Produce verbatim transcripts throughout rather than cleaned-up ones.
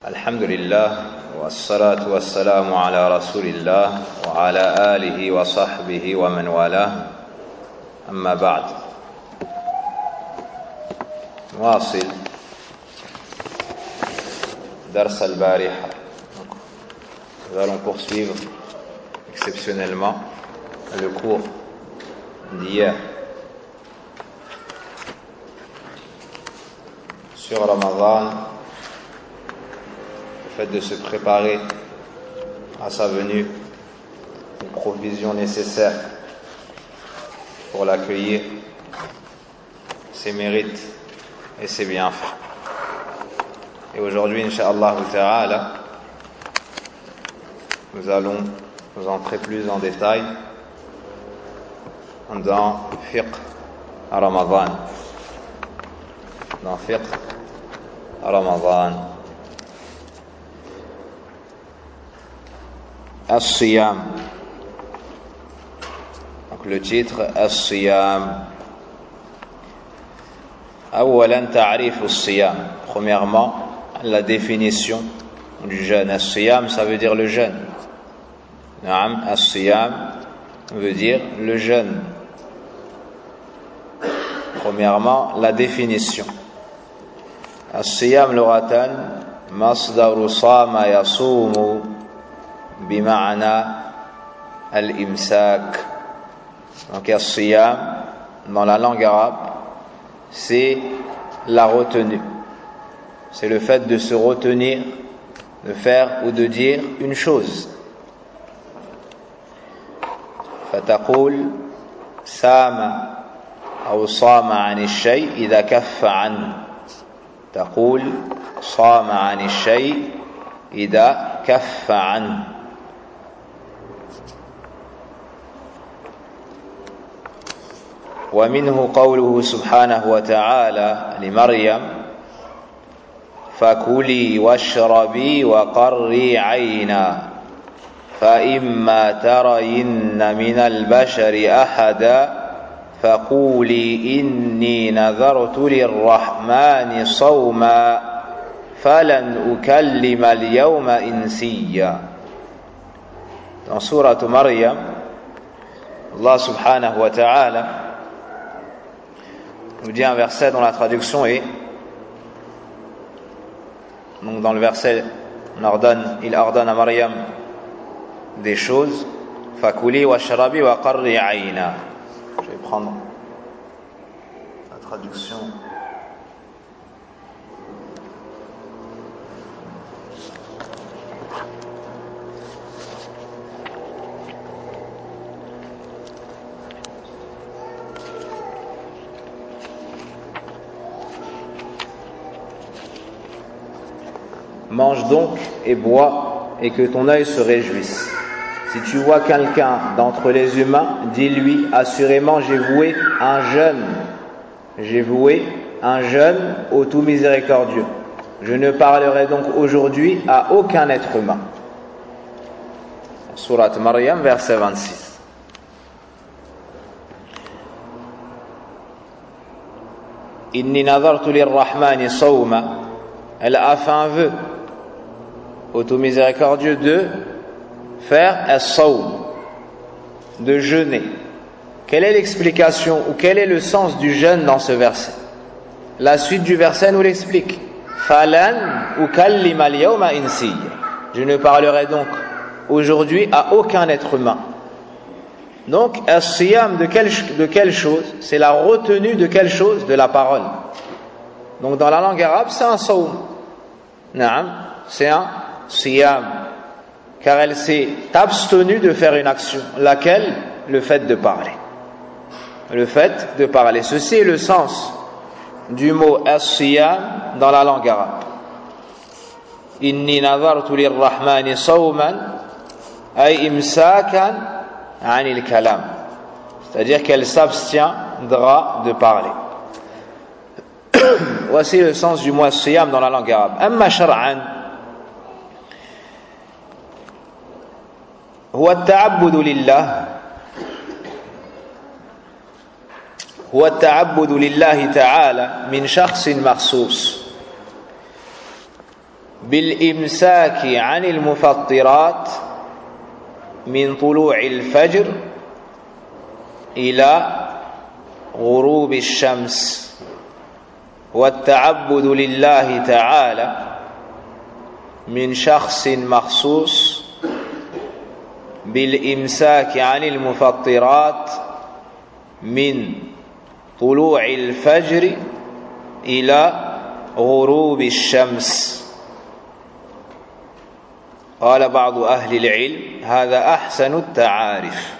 الحمد لله والصلاة والسلام على رسول الله وعلى آله وصحبه ومن والاه أما بعد نواصل درس البارحة. Nous allons poursuivre exceptionnellement le cours d'hier sur Ramadan, le fait de se préparer à sa venue, les provisions nécessaires pour l'accueillir, ses mérites et ses bienfaits. Et aujourd'hui, Inch'Allah Ta'ala, nous allons nous entrer plus en détail dans fiqh à Ramadan. Dans fiqh à Ramadan. As-Siyam. Donc le titre As-Siyam. Awalan ta'rif as-Siyam. Premièrement, la définition du jeûne. As-Siyam, ça veut dire le jeûne. Naam, As-Siyam veut dire le jeûne. Premièrement, la définition. As-Siyam lughatan masdaru sama yasumu bima'na al-imsak. Donc as-Siyam dans la langue arabe, c'est la retenue. C'est le fait de se retenir, de faire ou de dire une chose. فتقول سام أو صام عن الشيء إذا كف عنه. تقول صام عن الشيء إذا كف عنه. ومنه قوله سبحانه وتعالى لمريم فكلي واشربي وقري عينا فإما ترين من البشر أحدا فقولي إني نذرت للرحمن صوما فلن أكلم اليوم إنسيا. Dans Sourate Maryam, Allah subhanahu wa ta'ala nous dit un verset dont la traduction est, donc dans le verset on ordonne, il ordonne à Maryam des choses, fakuli wa sharabi wa qarri aina. Je vais prendre la traduction. Mange donc et bois et que ton œil se réjouisse. Si tu vois quelqu'un d'entre les humains, dis-lui assurément j'ai voué un jeûne. J'ai voué un jeûne au tout miséricordieux. Je ne parlerai donc aujourd'hui à aucun être humain. Sourate Maryam, verset vingt-six. Inni nadartu lirrahmani sawma. Elle a fait un vœu au tout miséricordieux de faire as-sawm, de jeûner. Quelle est l'explication ou quel est le sens du jeûne dans ce verset? La suite du verset nous l'explique. Falan ukallima al-yawma insiya. Je ne parlerai donc aujourd'hui à aucun être humain. Donc as-siyam de quelle, de quelle chose? C'est la retenue de quelle chose? De la parole. Donc dans la langue arabe, c'est un sawm. Naam, c'est un siyam, car elle s'est abstenue de faire une action, laquelle? Le fait de parler. Le fait de parler. Ceci est le sens du mot as-siyam dans la langue arabe. Inni nadartu lirrahmani sawman ay imsakan anil kalam. C'est-à-dire qu'elle s'abstiendra de parler. Voici le sens du mot as-siyam dans la langue arabe. Amma shar'an huwa at-ta'abbudu lillah huwa at-ta'abbudu lillahi ta'ala min shakhsin makhsus. بالإمساك عن المفطرات من طلوع الفجر إلى غروب الشمس والتعبد لله تعالى من شخص مخصوص بالإمساك عن المفطرات من طلوع الفجر إلى غروب الشمس. قال بعض أهل العلم هذا أحسن التعارف.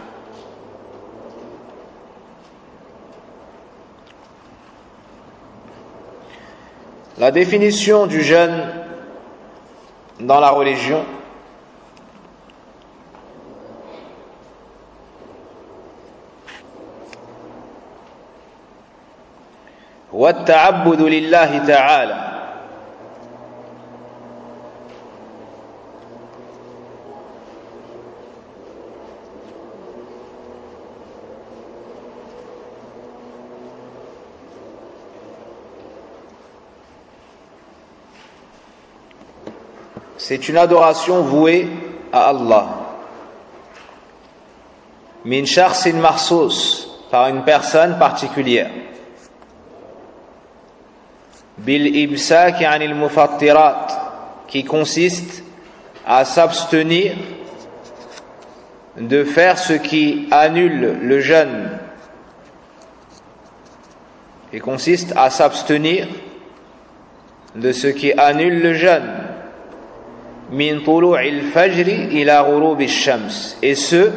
La définition du jeûne dans la religion والتعبد لله تعالى c'est une adoration vouée à Allah. Min shakhsin makhsous, par une personne particulière. Bil imsak anil mufattirat, qui consiste à s'abstenir de faire ce qui annule le jeûne. Qui consiste à s'abstenir de ce qui annule le jeûne. Min tulu'il fajri ila ghurubi shams, et ce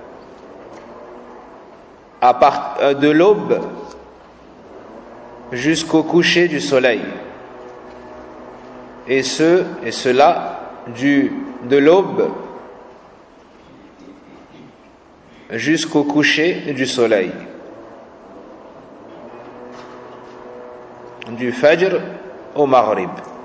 à part, euh, de l'aube jusqu'au coucher du soleil, et ce et cela du de l'aube jusqu'au coucher du soleil, du fajr au maghrib.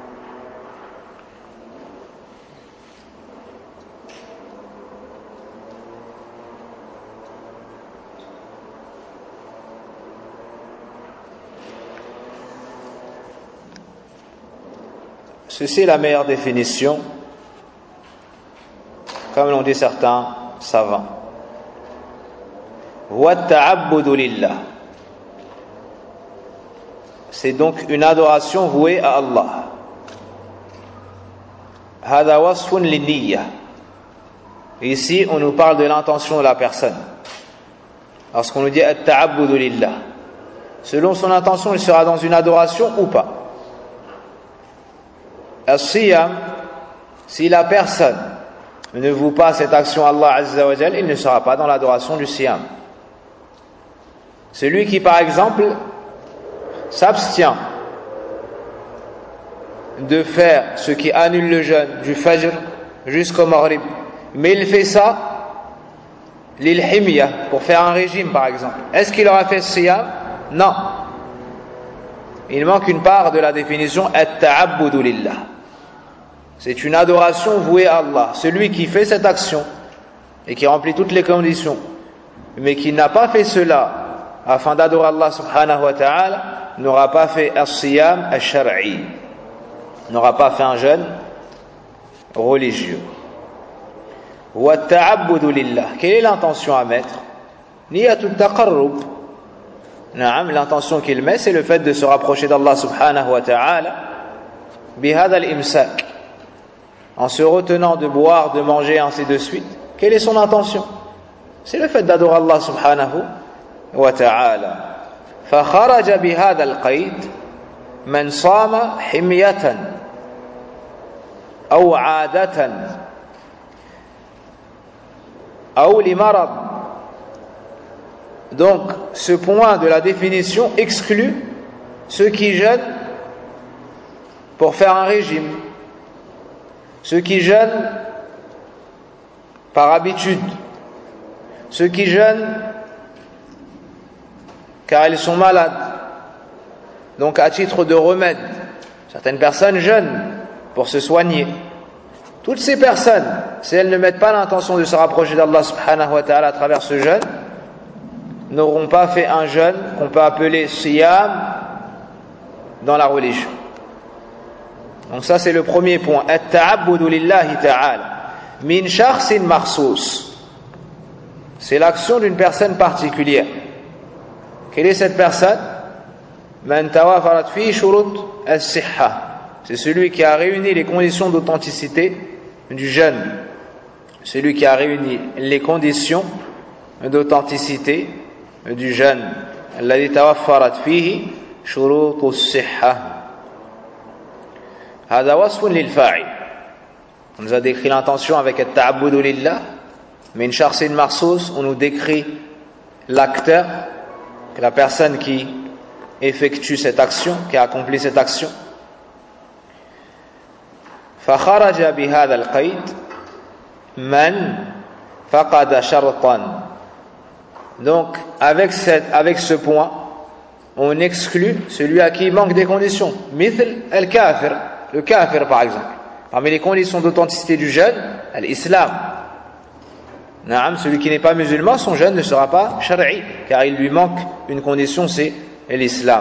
Ceci est la meilleure définition, comme l'ont dit certains savants. Wa ta'abbudu lillah, c'est donc une adoration vouée à Allah. Hada wasfun linniyya, ici on nous parle de l'intention de la personne. Lorsqu'on nous dit at-ta'abbudu lillah, selon son intention, il sera dans une adoration ou pas. As-siyam, si la personne ne voue pas cette action à Allah Azza wa Jal, il ne sera pas dans l'adoration du siyam. Celui qui, par exemple, s'abstient de faire ce qui annule le jeûne du fajr jusqu'au maghrib, mais il fait ça lil himya, pour faire un régime par exemple, est-ce qu'il aura fait siyam? Non. Il manque une part de la définition at-ta'abbudu lillah. C'est une adoration vouée à Allah. Celui qui fait cette action et qui remplit toutes les conditions, mais qui n'a pas fait cela afin d'adorer Allah subhanahu wa ta'ala, n'aura pas fait as-siyam al-shar'i, n'aura pas fait un jeûne religieux. Wa ta'abbudu lillah, quelle est l'intention à mettre? Niyatut taqarrub. Naam, l'intention qu'il met, c'est le fait de se rapprocher d'Allah subhanahu wa ta'ala bihadha al-imsak, en se retenant de boire, de manger, ainsi de suite. Quelle est son intention? C'est le fait d'adorer Allah subhanahu wa ta'ala. فخرج بهذا القيد من صام حمية أو عادة أو لمرض. Donc, ce point de la définition exclut ceux qui jeûnent pour faire un régime, ceux qui jeûnent par habitude, ceux qui jeûnent car ils sont malades, donc à titre de remède. Certaines personnes jeûnent pour se soigner. Toutes ces personnes, si elles ne mettent pas l'intention de se rapprocher d'Allah subhanahu wa ta'ala à travers ce jeûne, n'auront pas fait un jeûne qu'on peut appeler siyam dans la religion. Donc ça c'est le premier point. At-ta'abbudu lillahi ta'ala min shakhsin makhsus. C'est l'action d'une personne particulière. Quelle est cette personne? Man tawafarat fi shurut as-sihha. C'est celui qui a réuni les conditions d'authenticité du jeûne. Celui qui a réuni les conditions d'authenticité du jeûne. Alladhi tawaffarat fihi shurut as-sihha. Hada wasfun lil fa'il. On nous a décrit l'intention avec at-ta'abbudu lillah. Min shakhsin makhsus, on nous décrit l'acteur, la personne qui effectue cette action, qui a accompli cette action. فخرج بهذا القيد من فقد شرطا. Donc avec cette, avec ce point, on exclut celui à qui il manque des conditions. Mithl al-kafir, le kafir par exemple. Parmi les conditions d'authenticité du jeûne, l'islam. Naam, celui qui n'est pas musulman, son jeûne ne sera pas shar'i, car il lui manque une condition, c'est l'islam.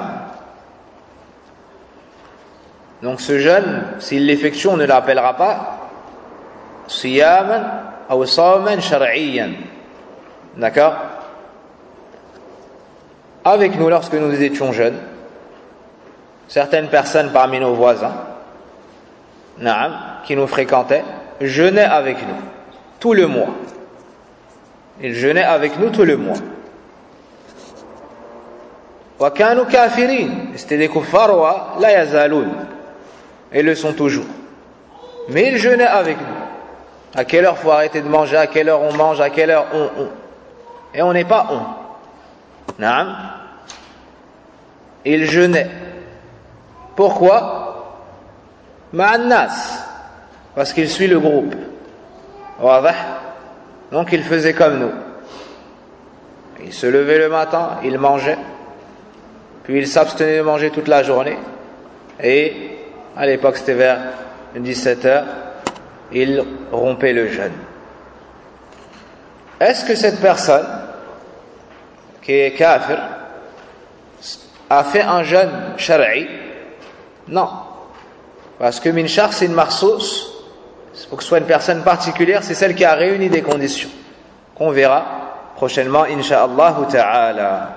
Donc ce jeûne, s'il l'effectue, on ne l'appellera pas siyaman ou sawman shar'iyyan. D'accord? Avec nous, lorsque nous étions jeunes, certaines personnes parmi nos voisins, naam, qui nous fréquentaient, jeûnaient avec nous tout le mois. Ils jeûnaient avec nous tout le mois. Wa kanu kafirin, c'était des kuffar wa la yazaloun. Et le sont toujours. Mais ils jeûnaient avec nous. À quelle heure faut arrêter de manger, à quelle heure on mange, à quelle heure on, on. Et on n'est pas on. Naam. Ils jeûnaient. Pourquoi? Ma'annas. Parce qu'il suit le groupe. Wadah. Donc il faisait comme nous. Il se levait le matin, il mangeait, puis il s'abstenait de manger toute la journée, et à l'époque c'était vers dix-sept heures, il rompait le jeûne. Est-ce que cette personne, qui est kafir, a fait un jeûne shar'i? Non. Parce que min shakhsin makhsus, il faut que ce soit une personne particulière, c'est celle qui a réuni des conditions, qu'on verra prochainement, insha'Allah ta'ala.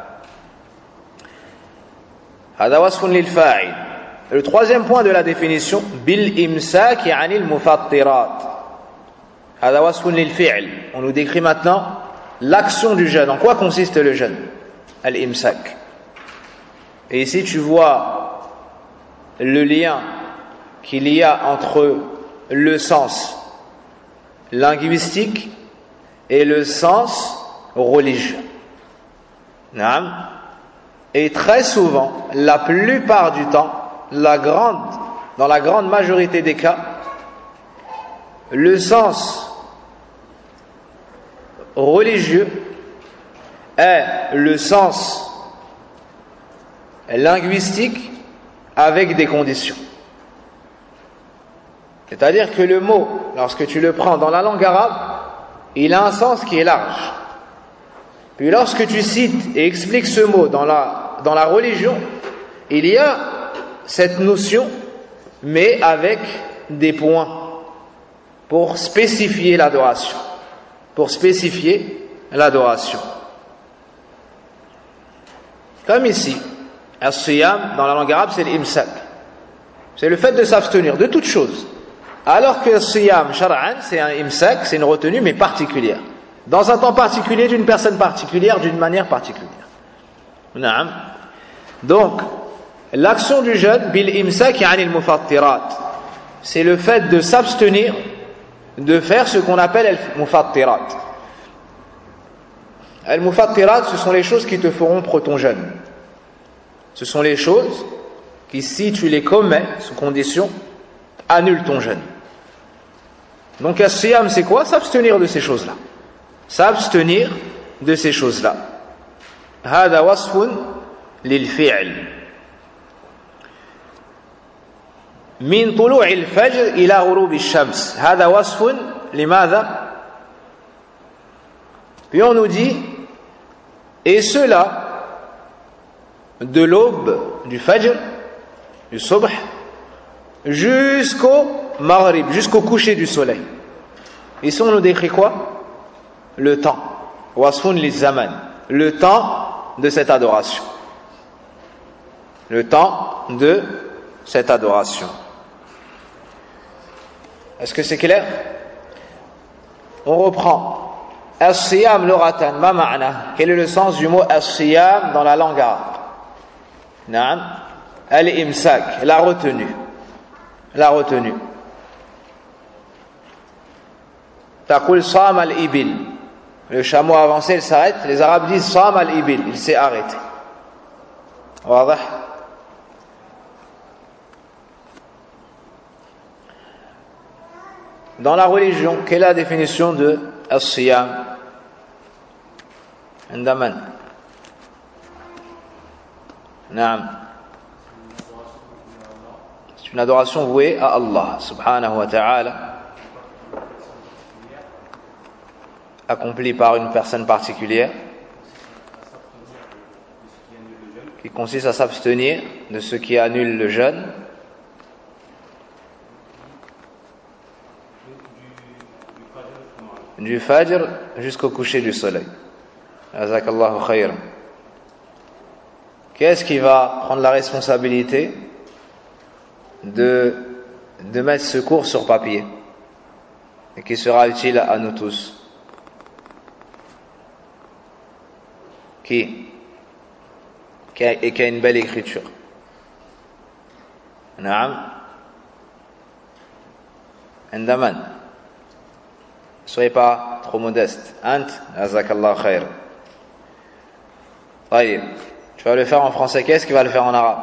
Hada wasfun lil fa'il. Le troisième point de la définition, bil imsaki anil mufattirat. Hada wasfun lil fi'l. On nous décrit maintenant l'action du jeûne. En quoi consiste le jeûne? Al-imsak. Et ici tu vois le lien qu'il y a entre le sens linguistique et le sens religieux. Naam. Et très souvent, la plupart du temps, la grande, dans la grande majorité des cas, le sens religieux est le sens linguistique avec des conditions. C'est-à-dire que le mot, lorsque tu le prends dans la langue arabe, il a un sens qui est large. Puis lorsque tu cites et expliques ce mot dans la, dans la religion, il y a cette notion, mais avec des points, pour spécifier l'adoration. Pour spécifier l'adoration. Comme ici, as-siyam, dans la langue arabe, c'est l'imsak. C'est le fait de s'abstenir de toute chose. Alors que siyam shar'an, c'est un imsak, c'est une retenue mais particulière. Dans un temps particulier, d'une personne particulière, d'une manière particulière. Naam. Donc, l'action du jeûne, bil imsak anil mufattirat, c'est le fait de s'abstenir de faire ce qu'on appelle al mufattirat. Al mufattirat, ce sont les choses qui te feront rompre ton jeûne. Ce sont les choses qui, si tu les commets sous condition, annulent ton jeûne. Donc, as-siyam, c'est quoi? S'abstenir de ces choses-là. S'abstenir de ces choses-là. Hada wasfun lil fi'l. Min tulu'i al-fajr ila ghurubi ash-shams. Hada wasfun limadha? Puis on nous dit, et cela de l'aube du fajr, du subh, jusqu'au maghrib, jusqu'au coucher du soleil. Ici on nous décrit quoi? Le temps. Wasfun li zaman. Le temps de cette adoration. Le temps de cette adoration. Est-ce que c'est clair? On reprend. As-siyam luratan, ma ma'na? Quel est le sens du mot as-siyam dans la langue arabe? Naam. Al-imsak, la retenue. La retenue. Taqul sam al-ibil. Le chameau avancé, il s'arrête. Les Arabes disent sam al-ibil, il s'est arrêté. Wadah? Dans la religion, quelle est la définition de as-siyam? Indaman. Naam. C'est une adoration vouée à Allah, subhanahu wa ta'ala, accomplie par une personne particulière, qui consiste à s'abstenir de ce qui annule le jeûne, du fajr jusqu'au coucher du soleil. Jazakallahu khayran. Qu'est-ce qui va prendre la responsabilité de, de mettre ce cours sur papier et qui sera utile à nous tous? Qui? Qui a, et qui a une belle écriture? Naam. Indaman. Soyez pas trop modeste. Ant, jazakallahu khair. Taïb. Tu vas le faire en français, qu'est-ce qui va le faire en arabe?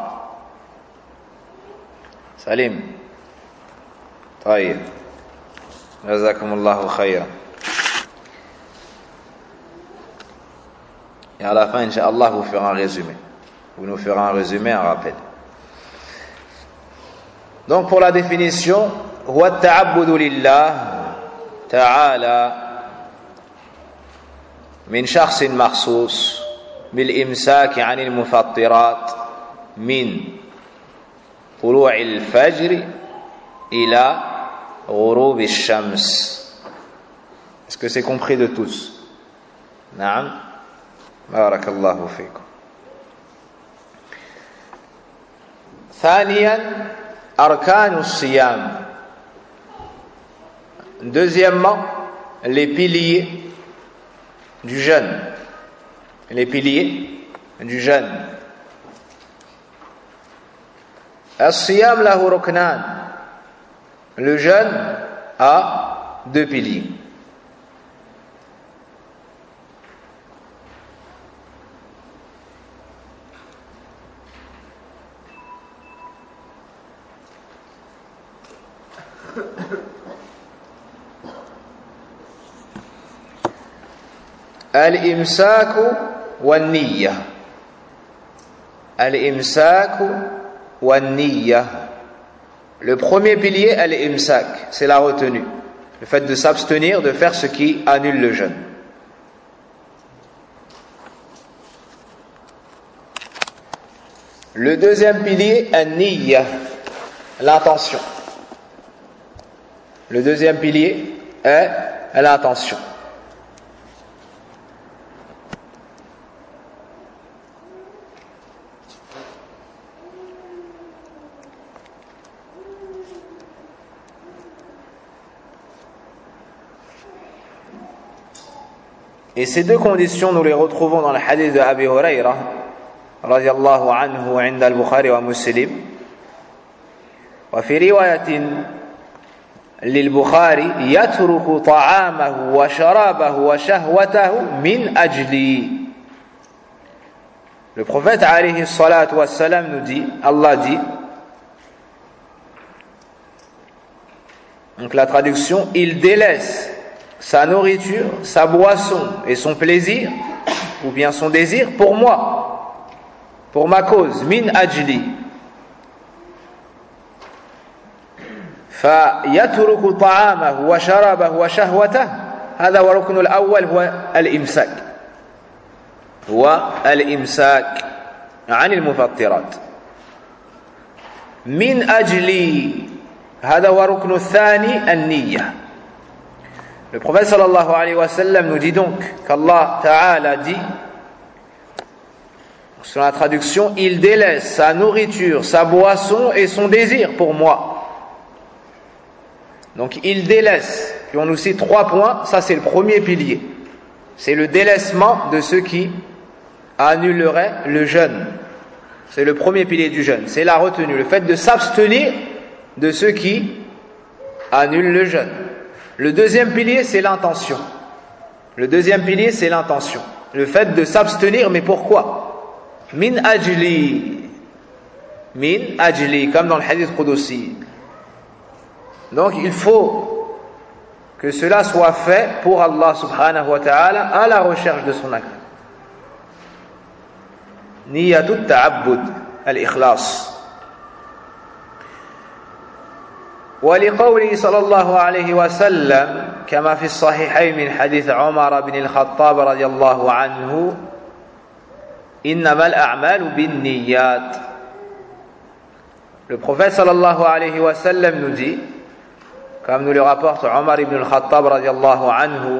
Salim. Taïb. Jazakumullahu khair. Et à la fin, Inch'Allah, vous ferez un résumé. Vous nous ferez un résumé, un rappel. Donc, pour la définition, huwa at-ta'abbudu lillah ta'ala min shakhsin makhsus bil imsaki 'anil mufattirat min tulu'il fajr ila ghurub ash-shams. Est-ce que c'est compris de tous? Naam. Barakallahu fikum. Thaniyan, arkanu siyam. Deuxièmement, les piliers du jeûne. Les piliers du jeûne. As-siyam lahu ruknan. Le jeûne a deux piliers. Al-imsaku wan-niyya. Al-imsaku wan-niyya. Le premier pilier, al-imsak, c'est la retenue. Le fait de s'abstenir de faire ce qui annule le jeûne. Le deuxième pilier, an-niyya, l'intention. Le deuxième pilier est l'intention. Et ces deux conditions, nous les retrouvons dans le hadith de Abi Hurayra, radiyallahu anhu, inda al-Bukhari wa Muslim. Wa fi riwayatin lil-Bukhari, yatruku ta'amahu wa sharabahu wa shahwatahu min ajli. Le prophète, alayhi salatu wa salam, nous dit, Allah dit, donc la traduction, il délaisse sa nourriture, sa boisson et son plaisir, ou bien son désir, pour moi, pour ma cause, min ajli. فيترك طعامه وشرابه وشهوته هذا هو الركن الأول هو الإمساك هو الإمساك عن المفطرات من أجل هذا هو الركن الثاني النية. Le prophète sallallahu alayhi wa sallam nous dit donc qu'Allah Ta'ala dit, sur la traduction, il délaisse sa nourriture, sa boisson et son désir pour moi. Donc il délaisse, puis on nous cite trois points, ça c'est le premier pilier. C'est le délaissement de ceux qui annuleraient le jeûne. C'est le premier pilier du jeûne, c'est la retenue, le fait de s'abstenir de ceux qui annulent le jeûne. Le deuxième pilier, c'est l'intention. Le deuxième pilier, c'est l'intention. Le fait de s'abstenir, mais pourquoi? Min ajli. Min ajli, comme dans le hadith Qudsi. Donc, il faut que cela soit fait pour Allah subhanahu wa ta'ala à la recherche de son agrément. Niyatut ta'abbud, al-ikhlas. ولقوله صلى الله عليه وسلم كما في الصحيحين من حديث عمر بن الخطاب رضي الله عنه إنما الأعمال بالنيات. Le prophète sallallahu alayhi wa sallam nous dit, comme nous le rapporte Omar ibn al-Khattab radiallahu anhu,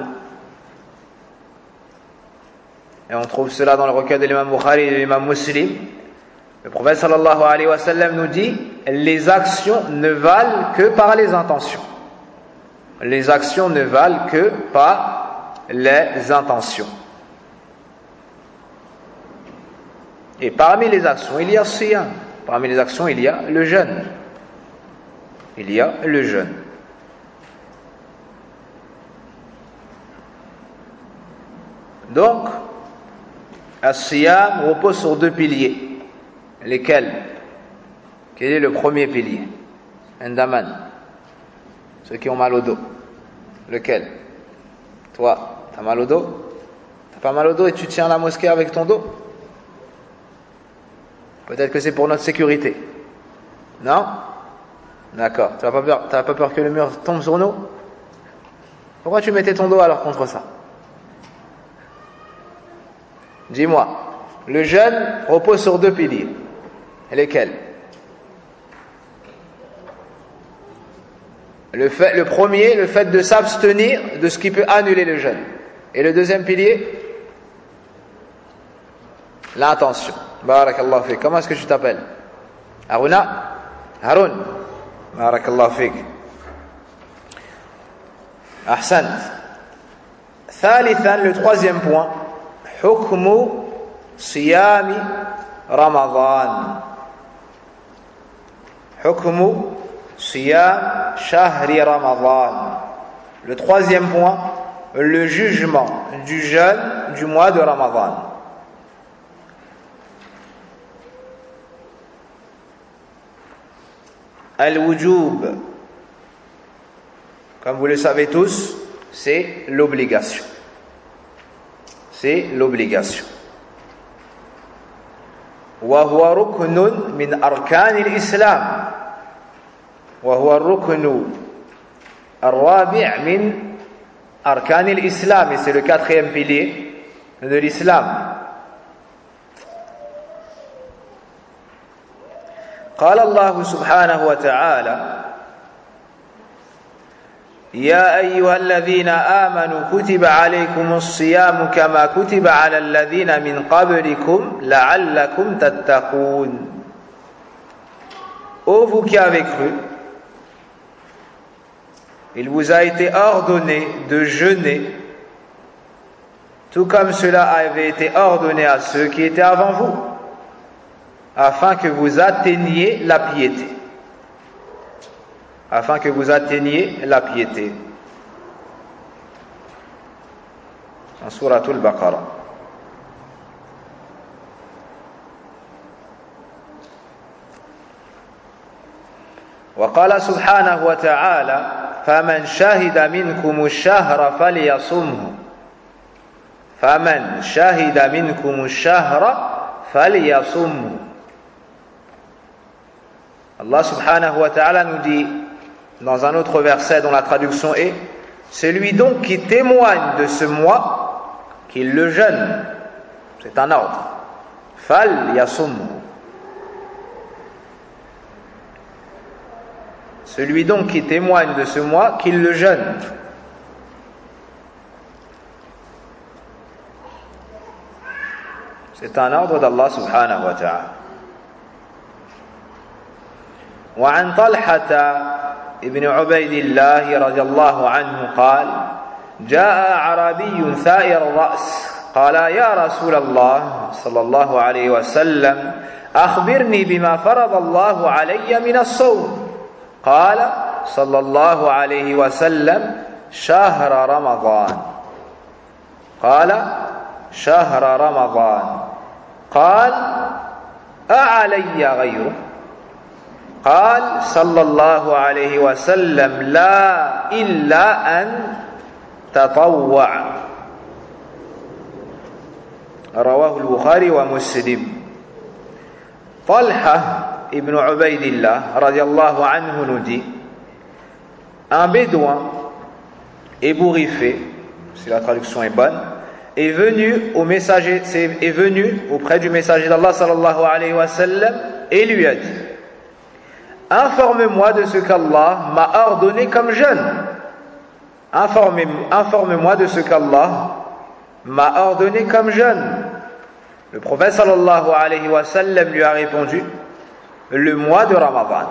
et on trouve cela dans le recueil de l'imam Bukhari et de l'imam Muslim, le prophète sallallahu alayhi wa sallam nous dit, les actions ne valent que par les intentions. Les actions ne valent que par les intentions. Et parmi les actions, il y a le siyam. Parmi les actions, il y a le jeûne. Il y a le jeûne. Donc, as-siyam repose sur deux piliers. Lesquels? Quel est le premier pilier? Indaman. Ceux qui ont mal au dos. Lequel? Toi, t'as mal au dos? T'as pas mal au dos et tu tiens la mosquée avec ton dos? Peut-être que c'est pour notre sécurité. Non? D'accord. Tu n'as pas peur, tu n'as pas peur que le mur tombe sur nous? Pourquoi tu mettais ton dos alors contre ça? Dis-moi. Le jeûne repose sur deux piliers. Et lesquels? Le, fait, le premier, le fait de s'abstenir de ce qui peut annuler le jeûne. Et le deuxième pilier? L'intention. Barakallahu fik. Comment est-ce que tu t'appelles? Haruna? Harun. Barakallahu fik. Ahsan. Thalithan, le troisième point. Hukmu siyami Ramadan. Hukmu siyam shahri Ramadan. Le troisième point, le jugement du jeûne du mois de Ramadan. Al-wujub, comme vous le savez tous, c'est l'obligation. C'est l'obligation. وهو ركن من أركان الإسلام وهو الركن الرابع من أركان الإسلام et c'est le quatrième pilier de l'islam. قال الله سبحانه وتعالى يا أيها الذين آمنوا كتب عليكم الصيام كما كتب على الذين من قبلكم لعلكم تتقون. Ô vous qui avez cru, il vous a été ordonné de jeûner, tout comme cela avait été ordonné à ceux qui étaient avant vous, afin que vous atteigniez la piété. Afin que vous atteigniez la piété. En Souratul Baqarah. وقال سبحانه وتعالى فمن شهد منكم الشهر فليصمه فمن شهد منكم الشهر فليصمه. Allah subhanahu wa ta'ala nous dit dans un autre verset dont la traduction est celui donc qui témoigne de ce mois qu'il le jeûne. C'est un ordre. Fal yasum. Celui donc qui témoigne de ce mois, qu'il le jeûne. C'est un ordre d'Allah subhanahu wa ta'ala. وعن طلحة ابن عبيد الله رضي الله عنه قال جاء أعرابي ثائر الرأس قال يا رسول الله صلى الله عليه وسلم أخبرني بما فرض الله علي من الصوم قال صلى الله عليه وسلم شهر رمضان قال شهر رمضان قال أعلي غيره قال صلى الله عليه وسلم لا إلا أن تطوع رواه البخاري ومسلم. Talha ibn Ubaydillah radiallahu anhu nous dit, un bédouin ébouriffé, si la traduction est bonne, est venu au messager, est venu auprès du messager d'Allah sallallahu alayhi wa sallam et lui a dit, informe-moi de ce qu'Allah m'a ordonné comme jeûne. Informe, informe-moi de ce qu'Allah m'a ordonné comme jeûne. Le prophète sallallahu alayhi wa sallam lui a répondu, le mois de Ramadan.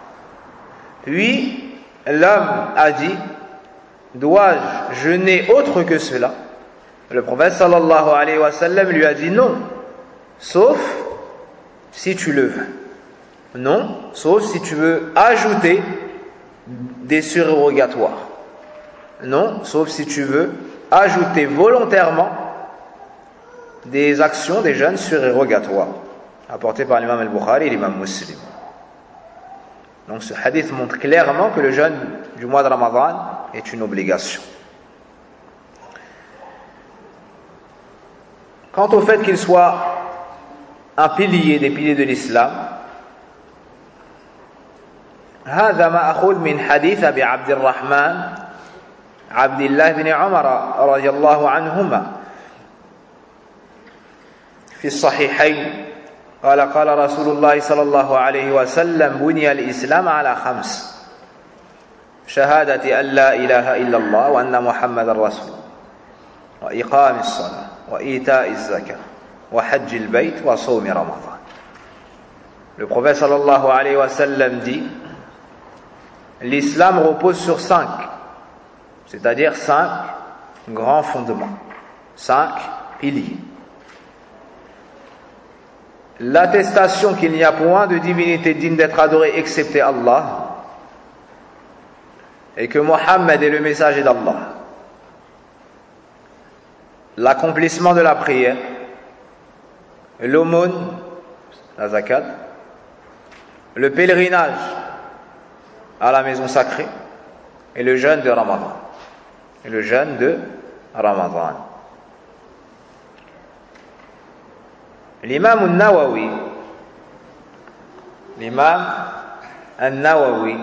Puis l'homme a dit, dois-je jeûner autre que cela? Le prophète sallallahu alayhi wa sallam lui a dit non, sauf si tu le veux. Non, sauf si tu veux ajouter des surérogatoires. Non, sauf si tu veux ajouter volontairement des actions, des jeûnes surérogatoires, apportés par l'imam al-Bukhari et l'imam Muslim. Donc ce hadith montre clairement que le jeûne du mois de Ramadan est une obligation. Quant au fait qu'il soit un pilier des piliers de l'islam, هذا مأخوذ من حديث أبي عبد الرحمن عبد الله بن عمر رضي الله عنهما في الصحيحين قال قال رسول الله صلى الله عليه وسلم بني الإسلام على خمس شهادة أن لا إله إلا الله وأن محمد رسول وإقام الصلاة وإيتاء الزكاة وحج البيت وصوم رمضان. Le prophète sallallahu alayhi wa sallam dit, l'islam repose sur cinq, c'est-à-dire cinq grands fondements, cinq piliers. L'attestation qu'il n'y a point de divinité digne d'être adorée excepté Allah, et que Mohammed est le messager d'Allah. L'accomplissement de la prière, l'aumône, la zakat, le pèlerinage à la maison sacrée et le jeûne de Ramadan. Et le jeûne de Ramadan. L'imam al-Nawawi, l'imam al-Nawawi,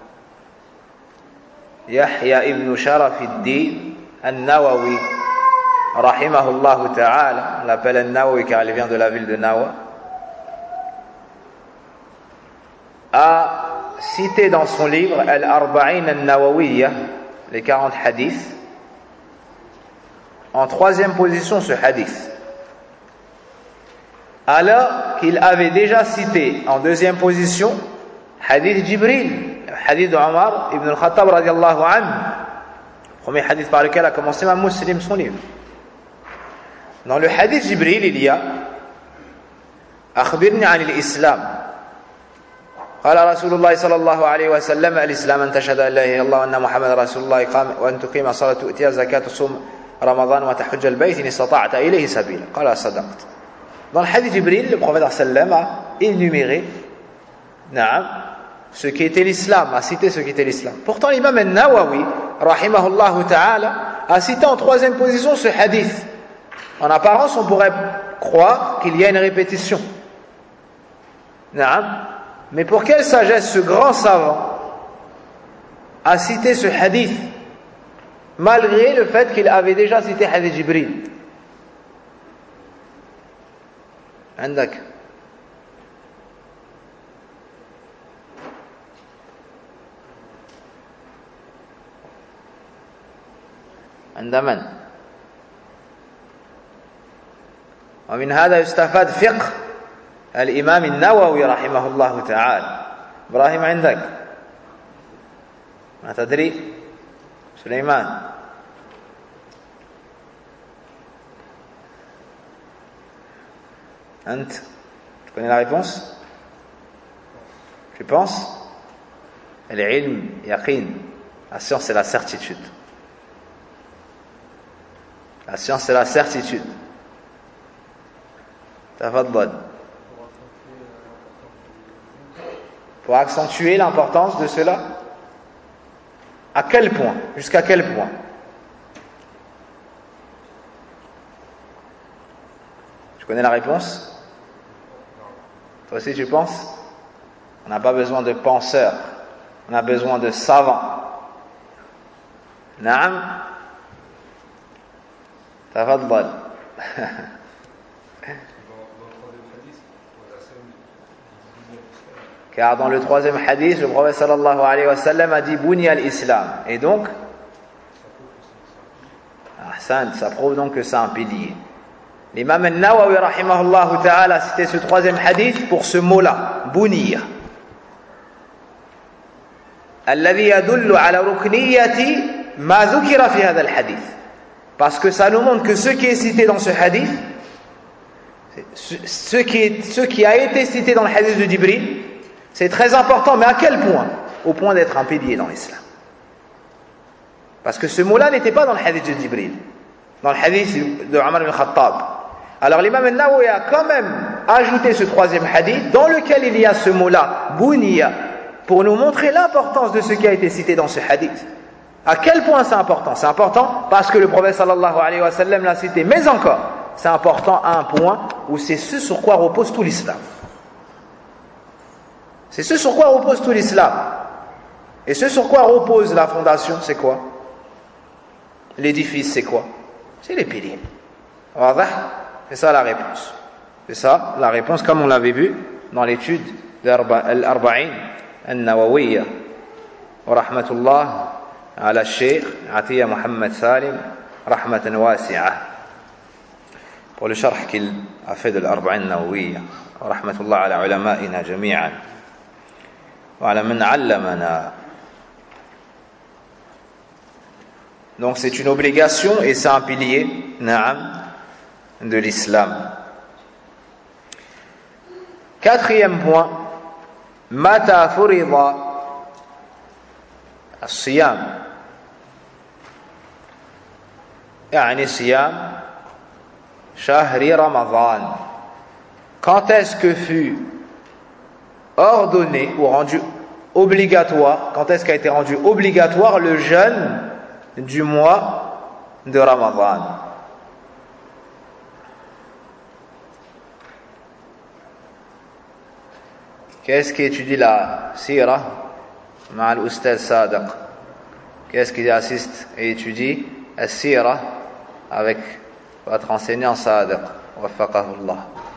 Yahya ibn Sharaf al-Din al-Nawawi, rahimahullah ta'ala, on l'appelle al-Nawawi car il vient de la ville de Nawa, a cité dans son livre Al-Arba'in al-Nawawiyya, les quarante hadiths, en troisième position ce hadith, alors qu'il avait déjà cité en deuxième position hadith Jibril, hadith de Omar ibn al-Khattab radiallahu anhu, premier hadith par lequel a commencé Imam Muslim son livre. Dans le hadith Jibril, il y a أخبرني عن الإسلام قال رسول الله صلى الله عليه وسلم الإسلام أن تشهد أن لا إله إلا الله وأن محمد رسول الله وأن تقيم الصلاة وتؤتي الزكاة وتصوم رمضان وتحج البيت إن استطعت إليه سبيلا قال صدقت. Dans le hadith Jibril, le prophète sallam a énuméré naam, ce qui était l'islam, a cité ce qui était l'islam. Pourtant l'imam al-Nawawi rahimahullah ta'ala a cité en troisième position ce hadith. En apparence on pourrait croire qu'il y a une répétition. Naam. Mais pour quelle sagesse ce grand savant a cité ce hadith malgré le fait qu'il avait déjà cité hadith Jibril? عندك عند من؟ ومن هذا يستفاد فقه الإمام النووي رحمه الله تعالى. إبراهيم عندك؟ ما تدري؟ سليمان؟ أنت؟ Tu connais la réponse? Tu penses? العلم يقين. La science c'est la certitude. La science c'est la certitude. تفضل. Pour accentuer l'importance de cela? À quel point? Jusqu'à quel point? Tu connais la réponse? Toi aussi tu penses? On n'a pas besoin de penseurs, on a besoin de savants. Naam? Tafadhal. Car dans le troisième hadith, le prophète sallallahu alayhi wa sallam a dit Buni al-Islam. Et donc, Ahsan, ça prouve donc que c'est un pilier. L'imam al-Nawawi rahimahullah ta'ala a cité ce troisième hadith pour ce mot-là, Buniya. Alladhi yadullu ala rukniyati ma dhukira fi hadha al-hadith. Parce que ça nous montre que ce qui est cité dans ce hadith, ce qui, est, ce qui a été cité dans le hadith de Jibril, c'est très important, mais à quel point? Au point d'être un pilier dans l'islam. Parce que ce mot-là n'était pas dans le hadith de Jibril, dans le hadith de Omar ibn Khattab. Alors l'imam al-Nawawi a quand même ajouté ce troisième hadith dans lequel il y a ce mot-là, Buniya, pour nous montrer l'importance de ce qui a été cité dans ce hadith. À quel point c'est important? C'est important parce que le prophète sallallahu alayhi wa sallam l'a cité, mais encore, c'est important à un point où c'est ce sur quoi repose tout l'islam. C'est ce sur quoi repose tout l'islam. Et ce sur quoi repose la fondation, c'est quoi? L'édifice, c'est quoi? C'est les piliers. C'est ça la réponse. C'est ça la réponse, comme on l'avait vu dans l'étude de l'Arba'in al-Nawawiyya. Wa rahmatullah ala Sheikh Atiya Muhammad Salim, rahmatan wasi'ah. Pour le sharh qu'il a fait de l'Arba'in al-Nawawiyya. Wa rahmatullah ala ulama'ina jami'an. Wa ala man 'allamana. Donc c'est une obligation et c'est un pilier, na'am, de l'islam. Quatrième point, mata furida as-siyam, yani siyam shahri ramadan. Quand est-ce que fut ordonné ou rendu obligatoire, quand est-ce qu'a été rendu obligatoire le jeûne du mois de Ramadan? Qu'est-ce qui étudie la sira ma'al Oustaz Sadiq? Qu'est-ce qui assiste et étudie la sira avec votre enseignant Sadiq? Waffaqahullah.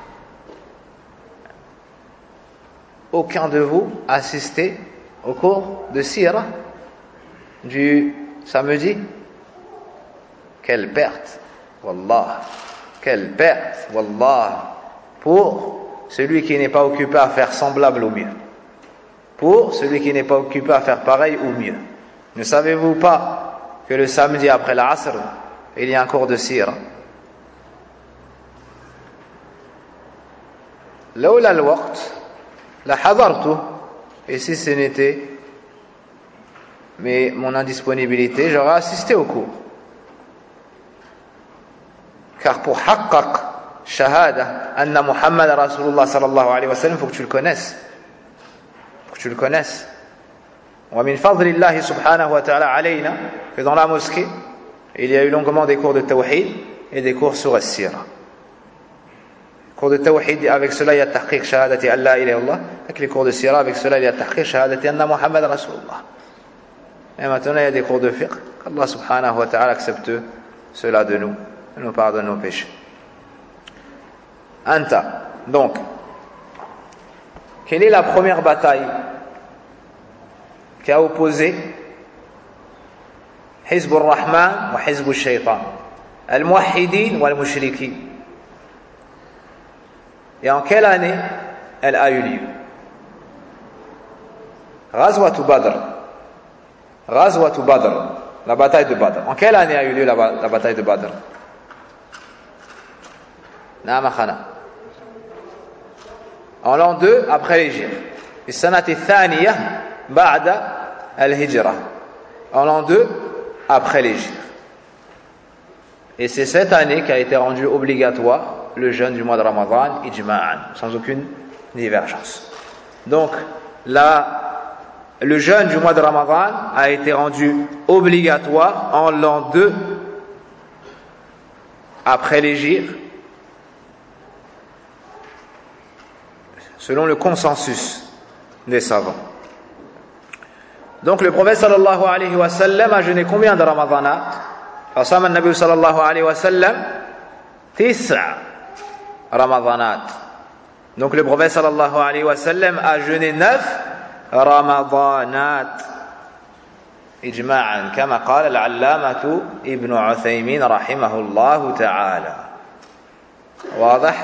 Aucun de vous a assisté au cours de sira du samedi? Quelle perte, wallah, quelle perte, wallah, pour celui qui n'est pas occupé à faire semblable au mieux, pour celui qui n'est pas occupé à faire pareil ou mieux. Ne savez-vous pas que le samedi après l'Asr, il y a un cours de sira? Lawla al-waqt la hadartu, et si ce n'était mais mon indisponibilité, j'aurais assisté au cours. Car pour haqqaq shahada anna Muhammad Rasulullah sallallahu alayhi wa sallam, il faut que tu le connaisses. Il faut que tu le connaisses. Wa min fadlillahi subhanahu wa ta'ala alayna, que dans la mosquée, il y a eu longuement des cours de tawhid et des cours sur as-sira. Cours de tawhid, avec cela il y a tahqiq shahadati an la ilaha illallah, avec les cours de sira, avec cela il y a tahqiq shahadati anna Muhammad Rasulullah. Et maintenant, il y a des cours de fiqh. qu'Allah subhanahu wa ta'ala accepte cela de nous, et nous pardonne nos péchés. Anta. Donc, quelle est la première bataille qui a opposé حزب الرحمن وحزب الشيطان الموحدين والمشركين. Et en quelle année elle a eu lieu? Ghazwat Badr. Ghazwat Badr, la bataille de Badr. En quelle année a eu lieu la, la bataille de Badr? Naam Khana. En l'an deux après l'Hégire. في السنة الثانية بعد الهجرة. En l'an deux après l'Hégire. Et c'est cette année qu'a été rendu obligatoire le jeûne du mois de Ramadan, ijma'an, sans aucune divergence. Donc, la, le jeûne du mois de Ramadan a été rendu obligatoire en l'an deux après l'Hégire, selon le consensus des savants. Donc, le prophète sallallahu alayhi wa sallam a jeûné combien de Ramadanat? فصام النبي صلى الله عليه وسلم تسع رمضانات. Donc le prophète sallallahu alayhi wa sallam a jeûné neuf رمضانات إجماعا كما قال العلامة ابن عثيمين رحمه الله تعالى. واضح؟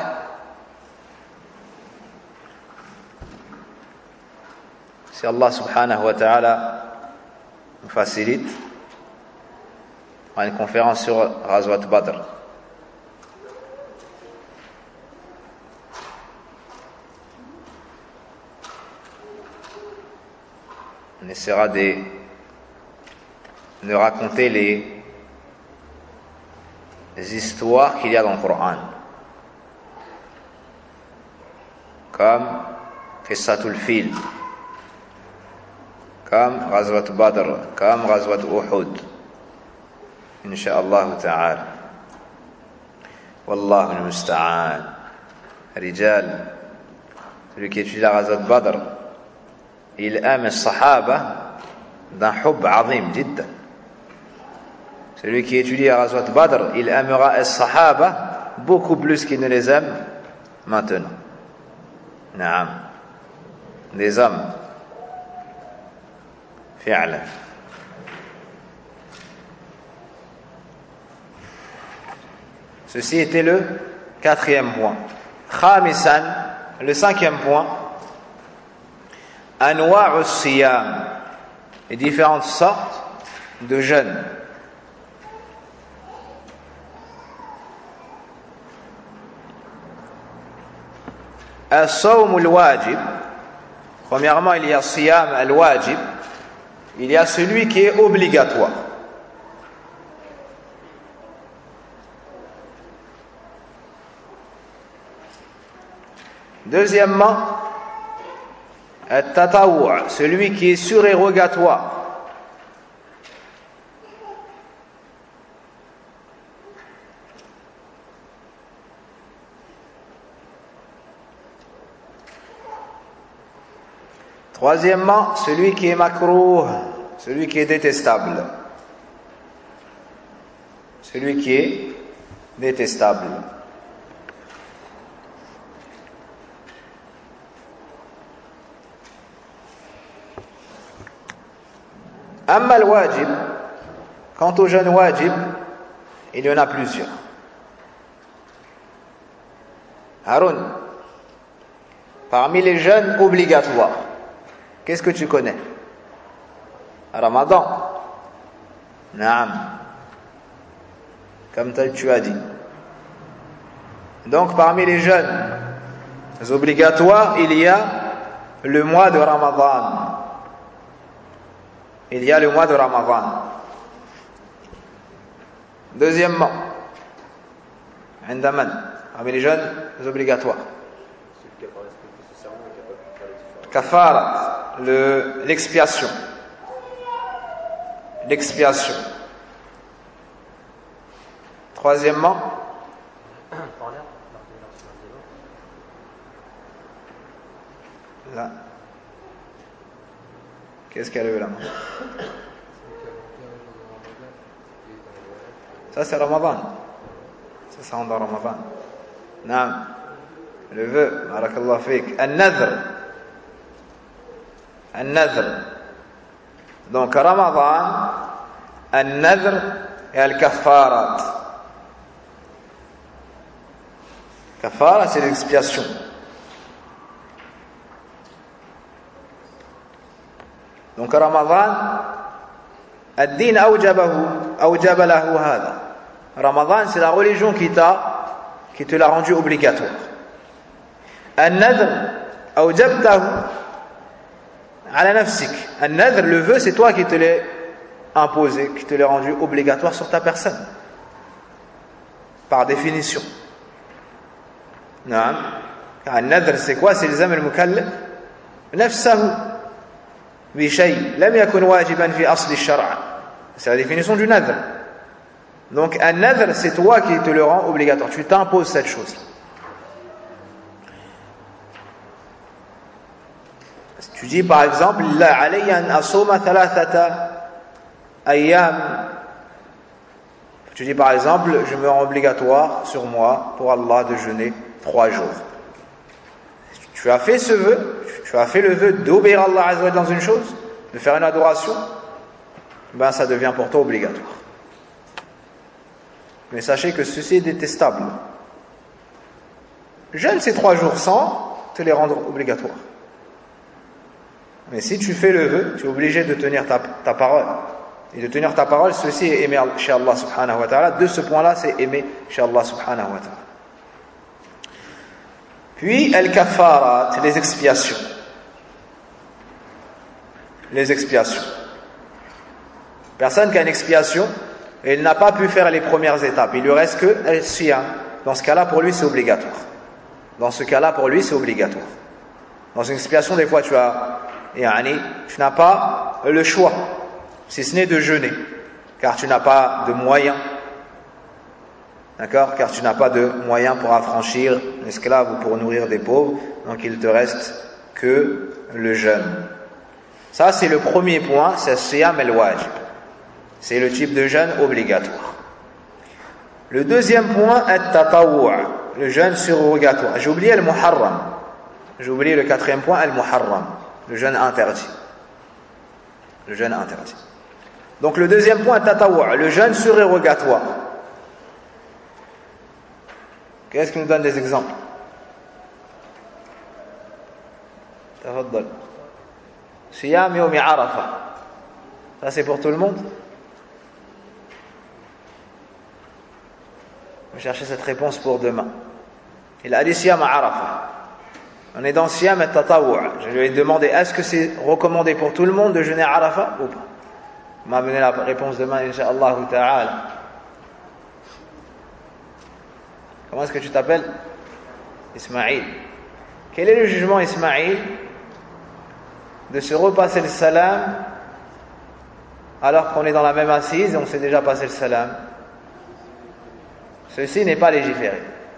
Si Allah subhanahu wa ta'ala nous facilite, on a une conférence sur Ghazwat Badr. On essaiera de, de raconter les, les histoires qu'il y a dans le Coran. Comme Qissatul Fil, comme Ghazwat Badr, comme Ghazwat Uhud. Inch'Allah ta'ala. Wallahu al-musta'an. Rijal, celui qui étudie la Ghazwat Badr, il aime les Sahaba d'un hub azim jiddan. Celui qui étudie la Ghazwat Badr, il aimera les Sahaba beaucoup plus qu'il ne les aime maintenant. Naam. Des hommes. Fi'ala. Ceci était le quatrième point. Khamisan, le cinquième point. Anwa'u siyam, les différentes sortes de jeûnes. As-sawm al-wajib. Premièrement, il y a siyam al-wajib. Il y a celui qui est obligatoire. Deuxièmement, at-tatawwu', celui qui est surérogatoire. Troisièmement, celui qui est makrouh, celui qui est détestable. Celui qui est détestable. Amma al-wajib, quant au jeûne wajib, il y en a plusieurs. Haroun, parmi les jeûnes obligatoires, qu'est-ce que tu connais? Ramadan. Naam. Comme tu as dit. Donc parmi les jeûnes obligatoires, il y a le mois de Ramadan. Il y a le mois de Ramadan. Deuxièmement, Indaman, parmi les jeûnes obligatoires. Kafarat, le, l'expiation. L'expiation. Troisièmement, là. Qu'est-ce qu'elle a eu là? Ça c'est Ramadan. Ça c'est en Ramadan. Non. Le vœu, barakallahu fik. An-nadhr. An-nadhr. Donc Ramadan, al-nadr et al-kaffarat. Kaffara, c'est l'expiation. Donc Ramadan, ad-din awjabahu, awjaba lahu hada. Ramadan, c'est la religion qui t'a, qui te l'a rendu obligatoire. Al-nadr, awjabtahu ala nafsik. Al-nadr, le vœu, c'est toi qui te l'as imposé, qui te l'as rendu obligatoire sur ta personne. Par définition. Non. Al-nadr, c'est quoi? C'est l'ilzam al-mukallaf nafsahu bi shay lam yakun wajiban fi asl ash-shar'. C'est la définition du nadr. Donc al-nadr, c'est toi qui te le rend obligatoire. Tu t'imposes cette chose. Tu dis par exemple la alayya an asuma thalathata ayyam. Tu dis par exemple, je me rends obligatoire sur moi pour Allah de jeûner trois jours. Tu as fait ce vœu, tu as fait le vœu d'obéir à Allah Azza wa Jalla dans une chose, de faire une adoration, ben ça devient pour toi obligatoire. Mais sachez que ceci est détestable. Jeûne ces trois jours sans te les rendre obligatoires. Mais si tu fais le vœu, tu es obligé de tenir ta, ta parole. Et de tenir ta parole, ceci est aimé chez Allah subhanahu wa ta'ala. De ce point-là, c'est aimé chez Allah subhanahu wa ta'ala. Puis, al-kaffarat, les expiations. Les expiations. Personne qui a une expiation, et il n'a pas pu faire les premières étapes. Il lui reste que al-siyam. Dans ce cas-là, pour lui, c'est obligatoire. Dans ce cas-là, pour lui, c'est obligatoire. Dans une expiation, des fois, tu as, yani, tu n'as pas le choix. Si ce n'est de jeûner, car tu n'as pas de moyens, d'accord, car tu n'as pas de moyens pour affranchir un esclave ou pour nourrir des pauvres, donc il te reste que le jeûne. Ça, c'est le premier point, c'est siyam al-wajib. C'est le type de jeûne obligatoire. Le deuxième point, at-tatawwu', le jeûne surrogatoire. J'ai oublié al-muharram. J'ai oublié le quatrième point, al-muharram, le jeûne interdit. Le jeûne interdit. Donc le deuxième point, at-tatawwu', le jeûne surérogatoire. Qu'est-ce qui nous donne des exemples? Tafaddal. Siyam yawmi Arafa. Ça c'est pour tout le monde? Je vais chercher cette réponse pour demain. Il a dit Siyam Arafa. On est dans Siyam at-tatawwu'. Je lui ai demandé, est-ce que c'est recommandé pour tout le monde de jeûner Arafa ou pas? On m'a amené la réponse demain, Inch'Allah ta'ala. Comment est-ce que tu t'appelles? Ismaïl. Quel est le jugement, Ismaïl, de se repasser le salam alors qu'on est dans la même assise et on s'est déjà passé le salam? Ceci n'est pas légiféré.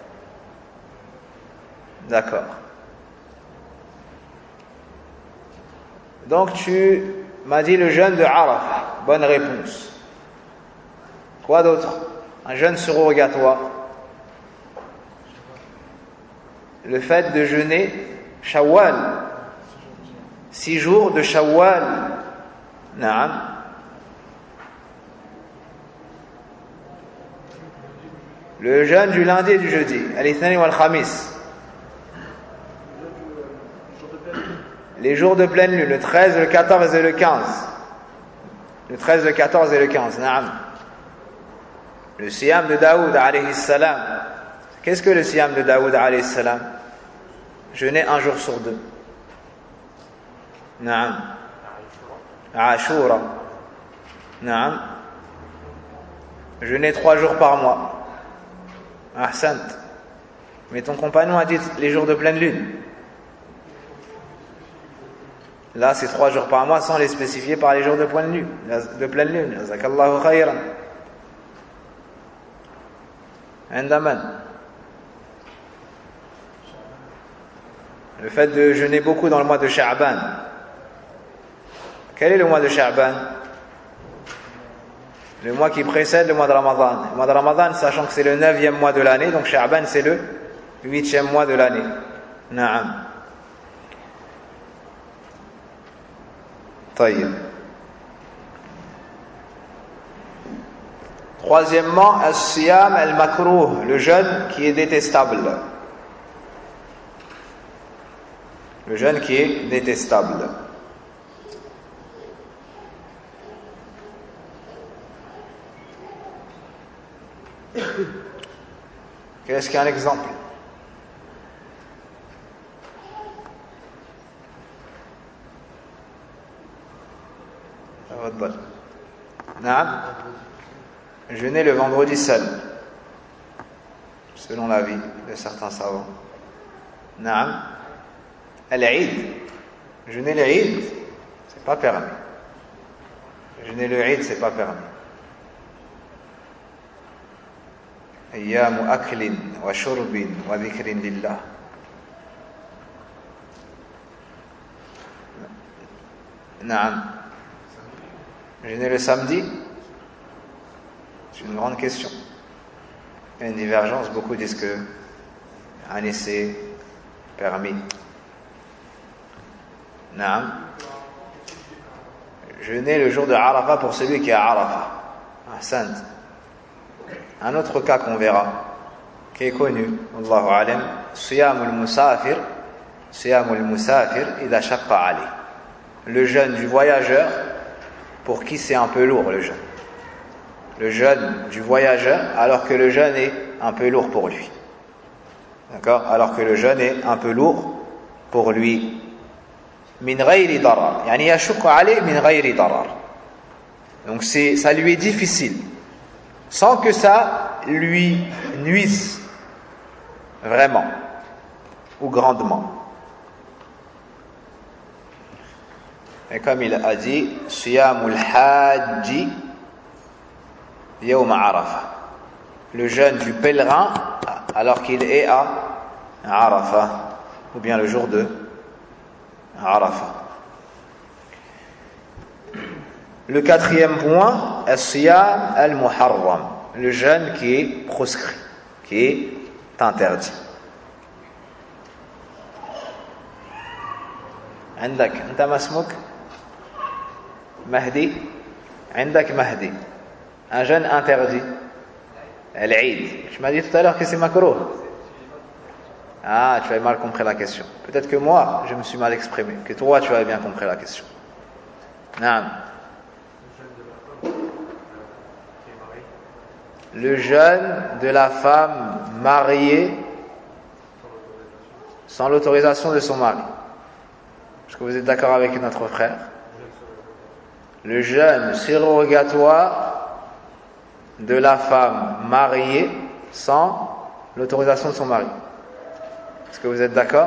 D'accord. Donc tu m'as dit le jeûne de Arafah. Bonne réponse. Quoi d'autre? Un jeûne surrogatoire. Le fait de jeûner Shawwal. Six jours de Shawwal. Naam. Le jeûne du lundi et du jeudi. Al-Ithnain wal Khamis. Les jours de pleine lune, le treize, le quatorze et le quinze. Le treize, le quatorze et le quinze, naam. Le siyam de Daoud alayhi salam. Qu'est-ce que le siyam de Daoud alayhi salam? Jeûner un jour sur deux. Naam. Ashura. Naam. Jeûner trois jours par mois. Ahsant. Mais ton compagnon a dit les jours de pleine lune. Là, c'est trois jours par mois sans les spécifier par les jours de pleine lune. De pleine lune. Jazakallahu khayran. Andaman. Le fait de jeûner beaucoup dans le mois de Sha'ban. Quel est le mois de Sha'ban? Le mois qui précède le mois de Ramadan. Le mois de Ramadan, sachant que c'est le neuvième mois de l'année, donc Sha'ban c'est le huitième mois de l'année. Naam. طيب. Troisièmement, as-siyam al-makruh, le jeûne qui est détestable. Le jeûne qui est détestable. Qu'est-ce qu'un exemple? Naam. Jeûner le vendredi seul, selon l'avis de certains savants. Naam. Al-Eid. Jeûner l'Eid, c'est pas permis. Jeûner le Eid, c'est pas permis. Ayyamu aklin wa shurbin wa dhikrin lillah. Naam. Jeûner le samedi, c'est une grande question. Il y a une divergence, beaucoup disent que un essai permis. Naam. Jeûner le jour de Arafah pour celui qui est à Arafah. Ah, sainte. Un autre cas qu'on verra, qui est connu, Allahu alam, Siyamul Musafir, Siyamul Musafir, idha shaqqa ali. Le jeûne du voyageur, pour qui c'est un peu lourd le jeûne. Le jeûne du voyageur, alors que le jeûne est un peu lourd pour lui. D'accord? Alors que le jeûne est un peu lourd pour lui. Min ghayri darar. Yani yashqa ali min ghayri darar. Donc c'est, ça lui est difficile. Sans que ça lui nuise vraiment ou grandement. Et comme il a dit, Siyamul Hajji Yawm Arafah, le jeûne du pèlerin alors qu'il est à Arafah, ou bien le jour de Arafah. Le quatrième point, As-Siyam al-Muharram, le jeûne qui est proscrit, qui est interdit. عندك أنت ما اسمك؟ مهدي. عندك مهدي. Un jeûne interdit. L'Eid. Tu m'as dit tout à l'heure que c'est makruh. Ah, tu avais mal compris la question. Peut-être que moi, je me suis mal exprimé. Que toi, tu avais bien compris la question. Naam. Le jeûne de la femme mariée sans l'autorisation de son mari. Est-ce que vous êtes d'accord avec notre frère? Le jeûne surrogatoire de la femme mariée sans l'autorisation de son mari. Est-ce que vous êtes d'accord?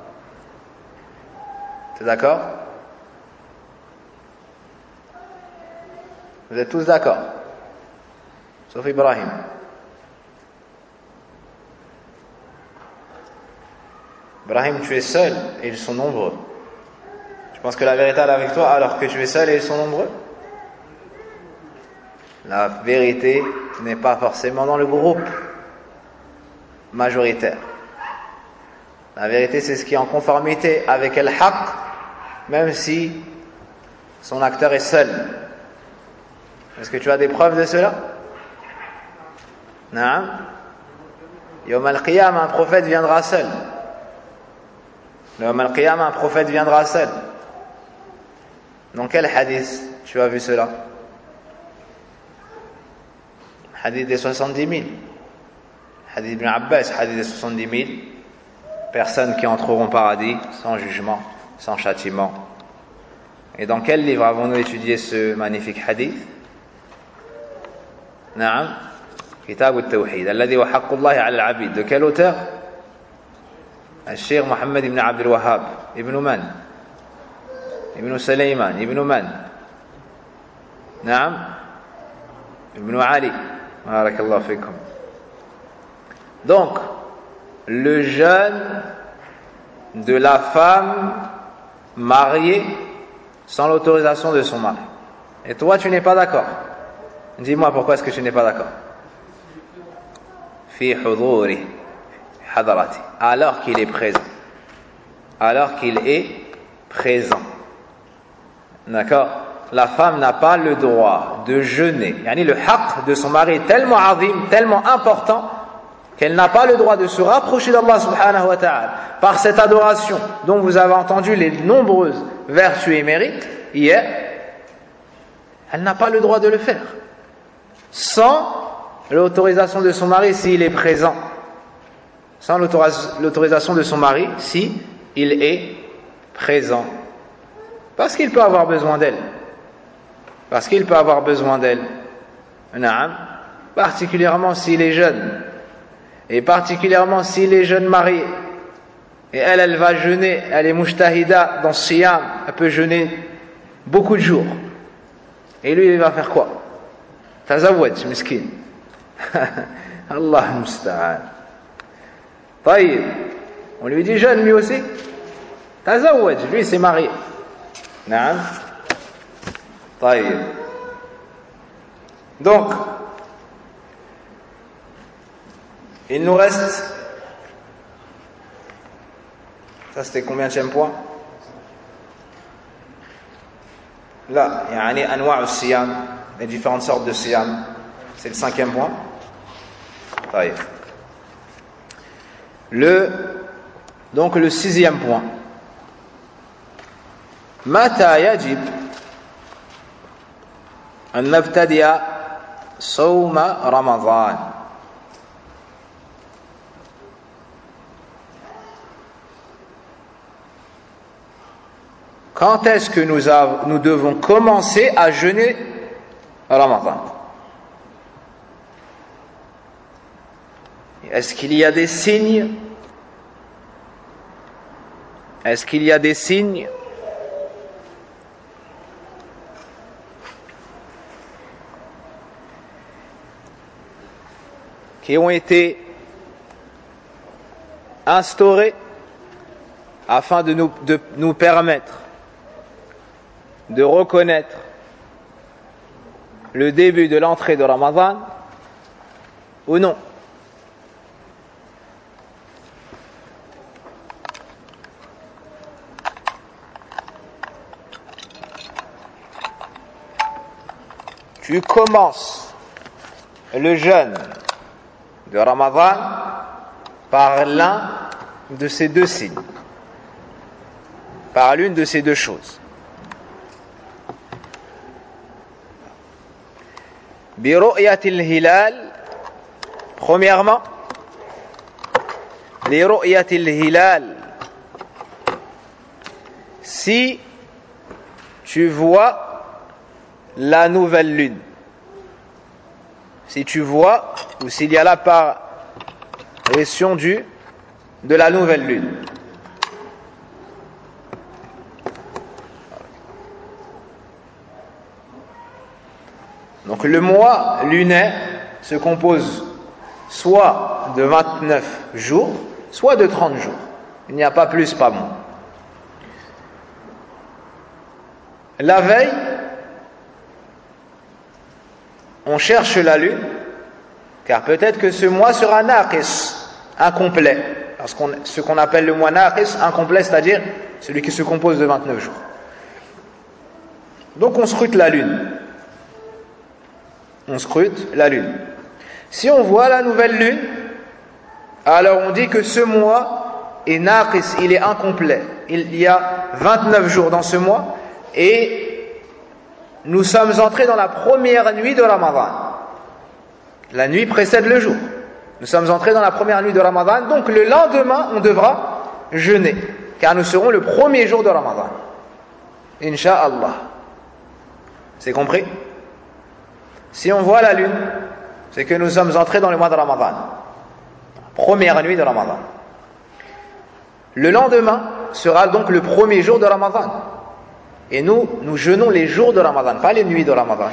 Tu es d'accord? Vous êtes tous d'accord? Sauf Ibrahim. Ibrahim, tu es seul et ils sont nombreux. Tu penses que la vérité est avec toi alors que tu es seul et ils sont nombreux? La vérité n'est pas forcément dans le groupe majoritaire. La vérité, c'est ce qui est en conformité avec al-haq, même si son acteur est seul. Est-ce que tu as des preuves de cela? Non. Yawm al-Qiyam, un prophète viendra seul. Yawm al-Qiyam, un prophète viendra seul. Dans quel hadith tu as vu cela? Hadith des soixante-dix mille. Hadith ibn Abbas, hadith des soixante-dix mille. Personnes qui entreront au paradis sans jugement, sans châtiment. Et dans quel livre avons-nous étudié ce magnifique hadith? Naam. Kitab al-Tawhid. Alladhi wa haqqullahi ala al-abid. De quel auteur? Al-Sheikh Mohammed ibn Abdul Wahhab. Ibn Man. Ibn Sulayman. Ibn Man. Naam. Ibn Ali. Barakallahu fikum. Donc, le jeûne de la femme mariée sans l'autorisation de son mari. Et toi, tu n'es pas d'accord. Dis-moi pourquoi est-ce que tu n'es pas d'accord. Fi huduri hadarati. Alors qu'il est présent. Alors qu'il est présent. D'accord? la femme n'a pas le droit de jeûner. Yani le haqq de son mari est tellement azim, tellement important, qu'elle n'a pas le droit de se rapprocher d'Allah subhanahu wa ta'ala par cette adoration dont vous avez entendu les nombreuses vertus et mérites hier. Elle n'a pas le droit de le faire sans l'autorisation de son mari s'il est présent, sans l'autorisation de son mari si il est présent, parce qu'il peut avoir besoin d'elle, parce qu'il peut avoir besoin d'elle, particulièrement s'il est jeune, et particulièrement s'il est jeune marié, et elle, elle va jeûner, elle est mujtahida dans siyam, elle peut jeûner beaucoup de jours, et lui il va faire quoi? Tazawwaj, miskin. Allah musta'an. Taïb, on lui dit jeune lui aussi. Tazawwaj, lui c'est marié. Naam. Taïb. Donc, il nous reste, ça c'était combienième point? Là, yani anwa' al-siyam, les différentes sortes de siyam, c'est le cinquième point. Taïb. Le, donc le sixième point. Mata yajib an nabtadi'a sawma Ramadan. Quand est-ce que nous, avons, nous devons commencer à jeûner Ramadan? Est-ce qu'il y a des signes? Est-ce qu'il y a des signes qui ont été instaurés afin de nous, de nous permettre de reconnaître le début de l'entrée de Ramadan ou non? Tu commences le jeûne de Ramadan par l'un de ces deux signes, par l'une de ces deux choses. Bi ru'yatil hilal, premièrement, li ru'yatil hilal, si tu vois la nouvelle lune, si tu vois, ou s'il y a l'apparition du de la nouvelle lune. Donc le mois lunaire se compose soit de vingt-neuf jours, soit de trente jours. Il n'y a pas plus, pas moins. La veille, on cherche la lune, car peut-être que ce mois sera naqis, incomplet. Parce qu'on, ce qu'on appelle le mois naqis, incomplet, c'est-à-dire celui qui se compose de vingt-neuf jours. Donc on scrute la lune. On scrute la lune. Si on voit la nouvelle lune, alors on dit que ce mois est naqis, il est incomplet. Il y a vingt-neuf jours dans ce mois, et nous sommes entrés dans la première nuit de Ramadan. La nuit précède le jour. Nous sommes entrés dans la première nuit de Ramadan, donc le lendemain, on devra jeûner, car nous serons le premier jour de Ramadan. Inch'Allah. C'est compris? Si on voit la lune, c'est que nous sommes entrés dans le mois de Ramadan. Première nuit de Ramadan. Le lendemain sera donc le premier jour de Ramadan. Et nous, nous jeûnons les jours de Ramadan, pas les nuits de Ramadan.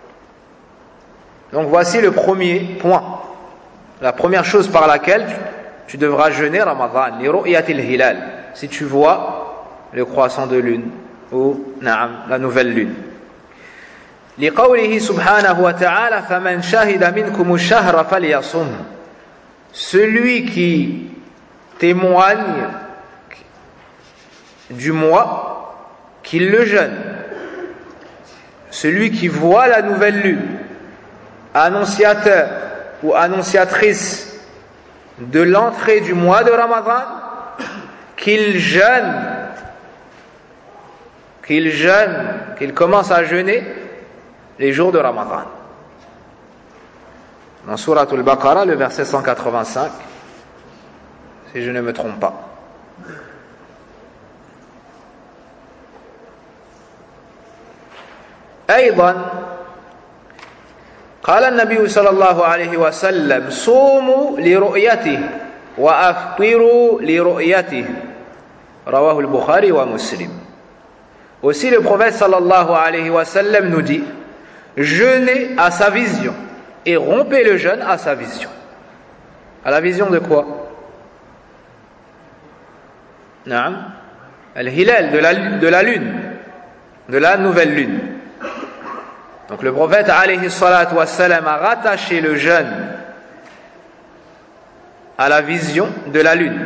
Donc voici le premier point. La première chose par laquelle tu, tu devras jeûner Ramadan, li ru'yatil hilal, si tu vois le croissant de lune, ou na'am, la nouvelle lune. Li qawlihi subhanahu wa ta'ala, faman shahida minkum ash-shahra falyasum. Celui qui témoigne du mois, qu'il le jeûne. celui qui voit la nouvelle lune, annonciateur ou annonciatrice de l'entrée du mois de Ramadan, qu'il jeûne, qu'il jeûne, qu'il commence à jeûner les jours de Ramadan. Dans Surat al-Baqarah, le verset cent quatre-vingt-cinq, si je ne me trompe pas. أيضا قال النبي صلى الله عليه وسلم صوموا لرؤيته وأفطروا لرؤيته رواه البخاري ومسلم. Aussi le prophète sallallahu alayhi wa sallam nous dit: jeûnez à sa vision et rompez le jeûne à sa vision. À la vision de quoi? Naam, al-hilal, de la, de la lune, de la nouvelle lune. Donc le prophète alayhi salatu wassalam a rattaché le jeûne à la vision de la lune.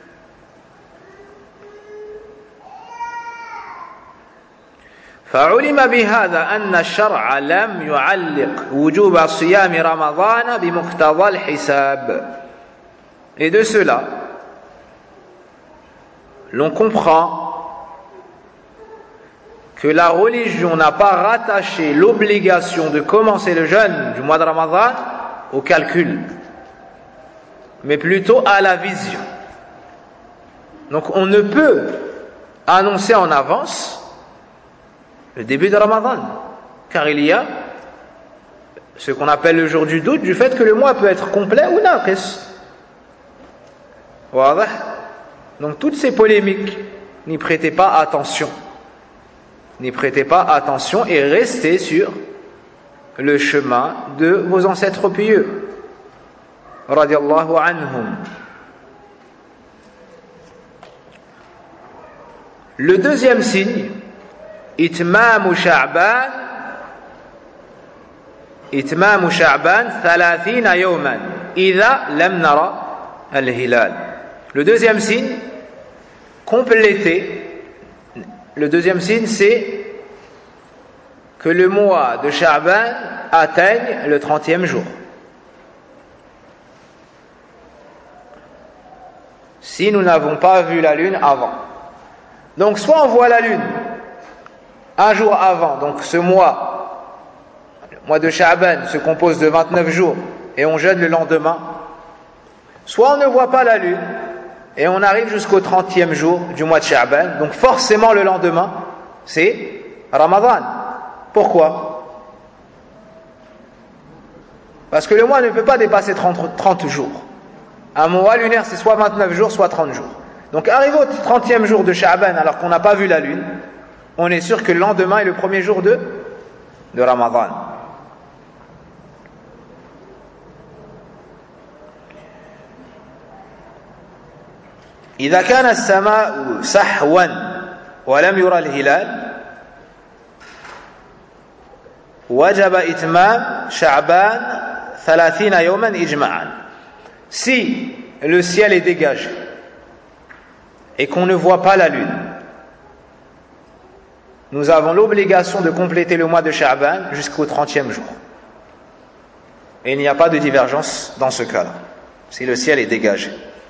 فعلم بهذا أن الشرع لم يعلق وجوب صيام رمضان بمقتضى الحساب. Et de cela, l'on comprend que la religion n'a pas rattaché l'obligation de commencer le jeûne du mois de Ramadan au calcul, mais plutôt à la vision. Donc on ne peut annoncer en avance le début de Ramadan, car il y a ce qu'on appelle le jour du doute, du fait que le mois peut être complet ou naqis. Donc toutes ces polémiques, n'y prêtez pas attention. N'y prêtez pas attention et restez sur le chemin de vos ancêtres pieux. Radiallahu anhum. Le deuxième signe, إتمام شعبان إتمام شعبان ثلاثين يوما إذا لم نرى الهلال. Le deuxième signe, compléter. Le deuxième signe, c'est que le mois de Sha'ban atteigne le trentième jour. Si nous n'avons pas vu la lune avant. Donc soit on voit la lune un jour avant, donc ce mois, le mois de Sha'ban se compose de vingt-neuf jours et on jeûne le lendemain, soit on ne voit pas la lune et on arrive jusqu'au trentième jour du mois de Sha'ban, donc forcément le lendemain c'est Ramadan. Pourquoi? Parce que le mois ne peut pas dépasser trente, trente jours. Un mois lunaire c'est soit vingt-neuf jours soit trente jours. Donc arrivé au trentième jour de Sha'ban alors qu'on n'a pas vu la lune, on est sûr que le lendemain est le premier jour de, de Ramadan. إذا كان السماء سحوا ولم يرى الهلال وجب إتمام شعبان ثلاثين يوما إجماعا. Si le ciel est dégagé et qu'on ne voit pas la lune, nous avons l'obligation de compléter le mois de Sha'ban jusqu'au trentième jour. Et il n'y a pas de divergence dans ce cas-là, si le ciel est dégagé.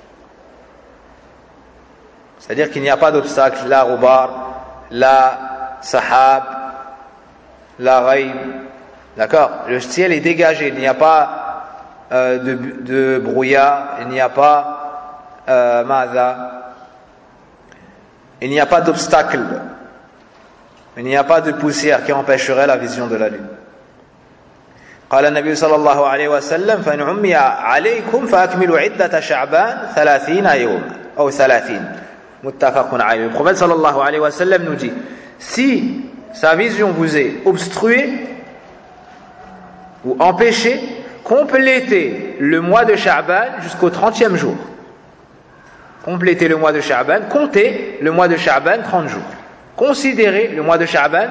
C'est-à-dire qu'il n'y a pas d'obstacle, la roubar, la sahab, la raïm. D'accord? Le ciel est dégagé, il n'y a pas euh, de, de brouillard, il n'y a pas euh, mada, il n'y a pas d'obstacle. Il n'y a pas de poussière qui empêcherait la vision de la lune. قال النبي صلى الله عليه وسلم فإن عمي عليكم فأكملوا عدة شعبان ثلاثين يوما أو ثلاثين متفق عليه. Le prophète صلى الله عليه وسلم nous dit, si sa vision vous est obstruée ou empêchée, complétez le mois de Sha'ban jusqu'au trentième jour. Complétez le mois de Sha'ban, comptez le mois de Sha'ban trente jours. Considérez le mois de Sha'ban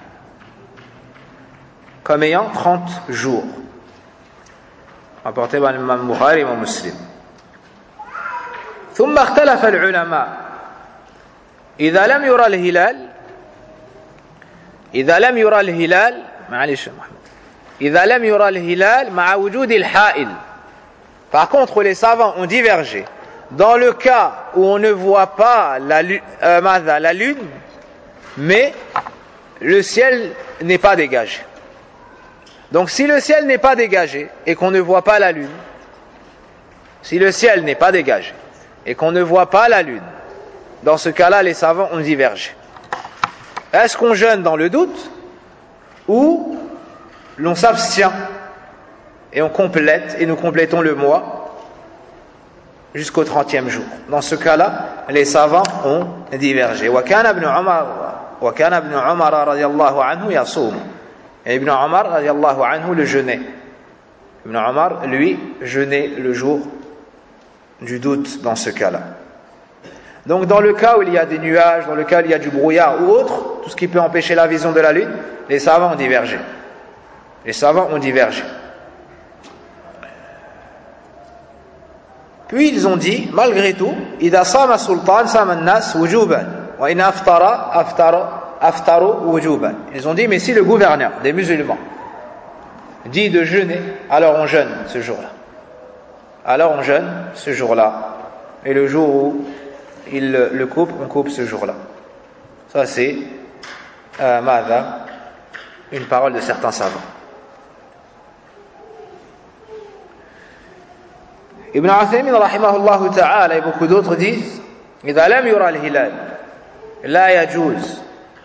comme ayant trente jours. Rapporté par l'imam Bukhari et l'imam Muslim. ثم اختلف العلماء إذا لم يرى الهلال إذا لم يرى الهلال معلش محمد إذا لم يرى الهلال مع وجود الحائل. Par contre, les savants ont divergé. Dans le cas où on ne voit pas la, euh, la lune, mais le ciel n'est pas dégagé. Donc si le ciel n'est pas dégagé et qu'on ne voit pas la lune, si le ciel n'est pas dégagé et qu'on ne voit pas la lune, dans ce cas-là, les savants ont divergé. Est-ce qu'on jeûne dans le doute ou l'on s'abstient et on complète et nous complétons le mois jusqu'au trentième jour? Dans ce cas-là, les savants ont divergé. وكان ابن عمر وكان ابن عمر رضي الله عنه يصوم. Et Ibn Omar radiallahu anhu le jeûnait. Ibn Omar, lui, jeûnait le jour du doute dans ce cas-là. Donc dans le cas où il y a des nuages, dans le cas où il y a du brouillard ou autre, tout ce qui peut empêcher la vision de la lune, les savants ont divergé. Les savants ont divergé. Puis ils ont dit, malgré tout, إذا صام السلطان صام الناس وجوبا وإن أفطر أفطر أفطروا وجوبا. Ils ont dit, mais si le gouverneur des musulmans dit de jeûner, alors on jeûne ce jour-là. Alors on jeûne ce jour-là. Et le jour où il le coupe, on coupe ce jour-là. Ça c'est euh, Mada, une parole de certains savants. Ibn Uthaymin rahimahullah ta'ala et beaucoup d'autres disent إذا لم يرى الهلال لا يجوز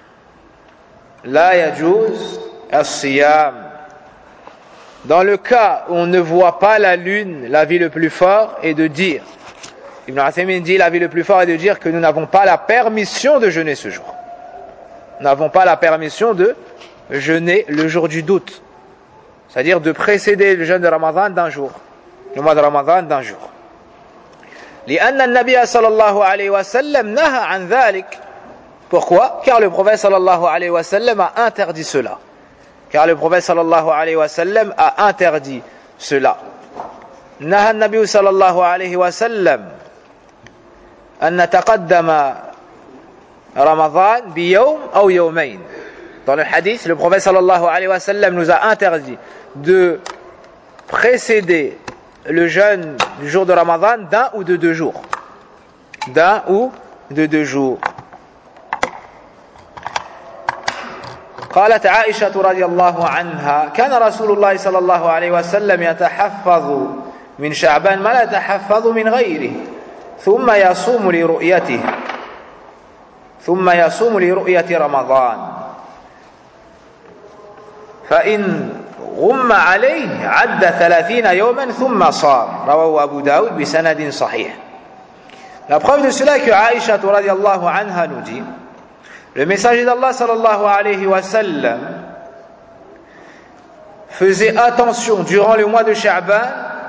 لا يجوز الصيام. Dans le cas où on ne voit pas la lune, l'avis le plus fort est de dire, Ibn Uthaymin dit, l'avis le plus fort est de dire que nous n'avons pas la permission de jeûner ce jour. Nous n'avons pas la permission de jeûner le jour du doute. C'est-à-dire de précéder le jeûne de Ramadan d'un jour. Le mois de Ramadan d'un jour. لأن النبي صلى الله عليه وسلم نهى عن ذلك. Pourquoi? Car le prophète sallallahu alayhi wa sallam a interdit cela. Car le prophète sallallahu alayhi wa sallam a interdit cela. نهى النبي صلى الله عليه وسلم أن نتقدم رمضان بيوم أو يومين. Dans le hadith, le prophète sallallahu alayhi wa sallam nous a interdit de précéder le jeûne du jour de Ramadan d'un ou de deux jours. D'un ou de deux jours. قالت عائشة رضي الله عنها كان رسول الله صلى الله عليه وسلم يتحفظ من شعبان ما لا يتحفظ من غيره ثم يصوم لرؤيته ثم يصوم لرؤية رمضان فإن غم عليه عد ثلاثين يوما ثم صام رواه أبو داود بسند صحيح. La preuve de cela est que Aïcha radiyallahu anha nous dit, le messager d'Allah sallallahu alayhi wa sallam faisait attention durant le mois de Sha'ban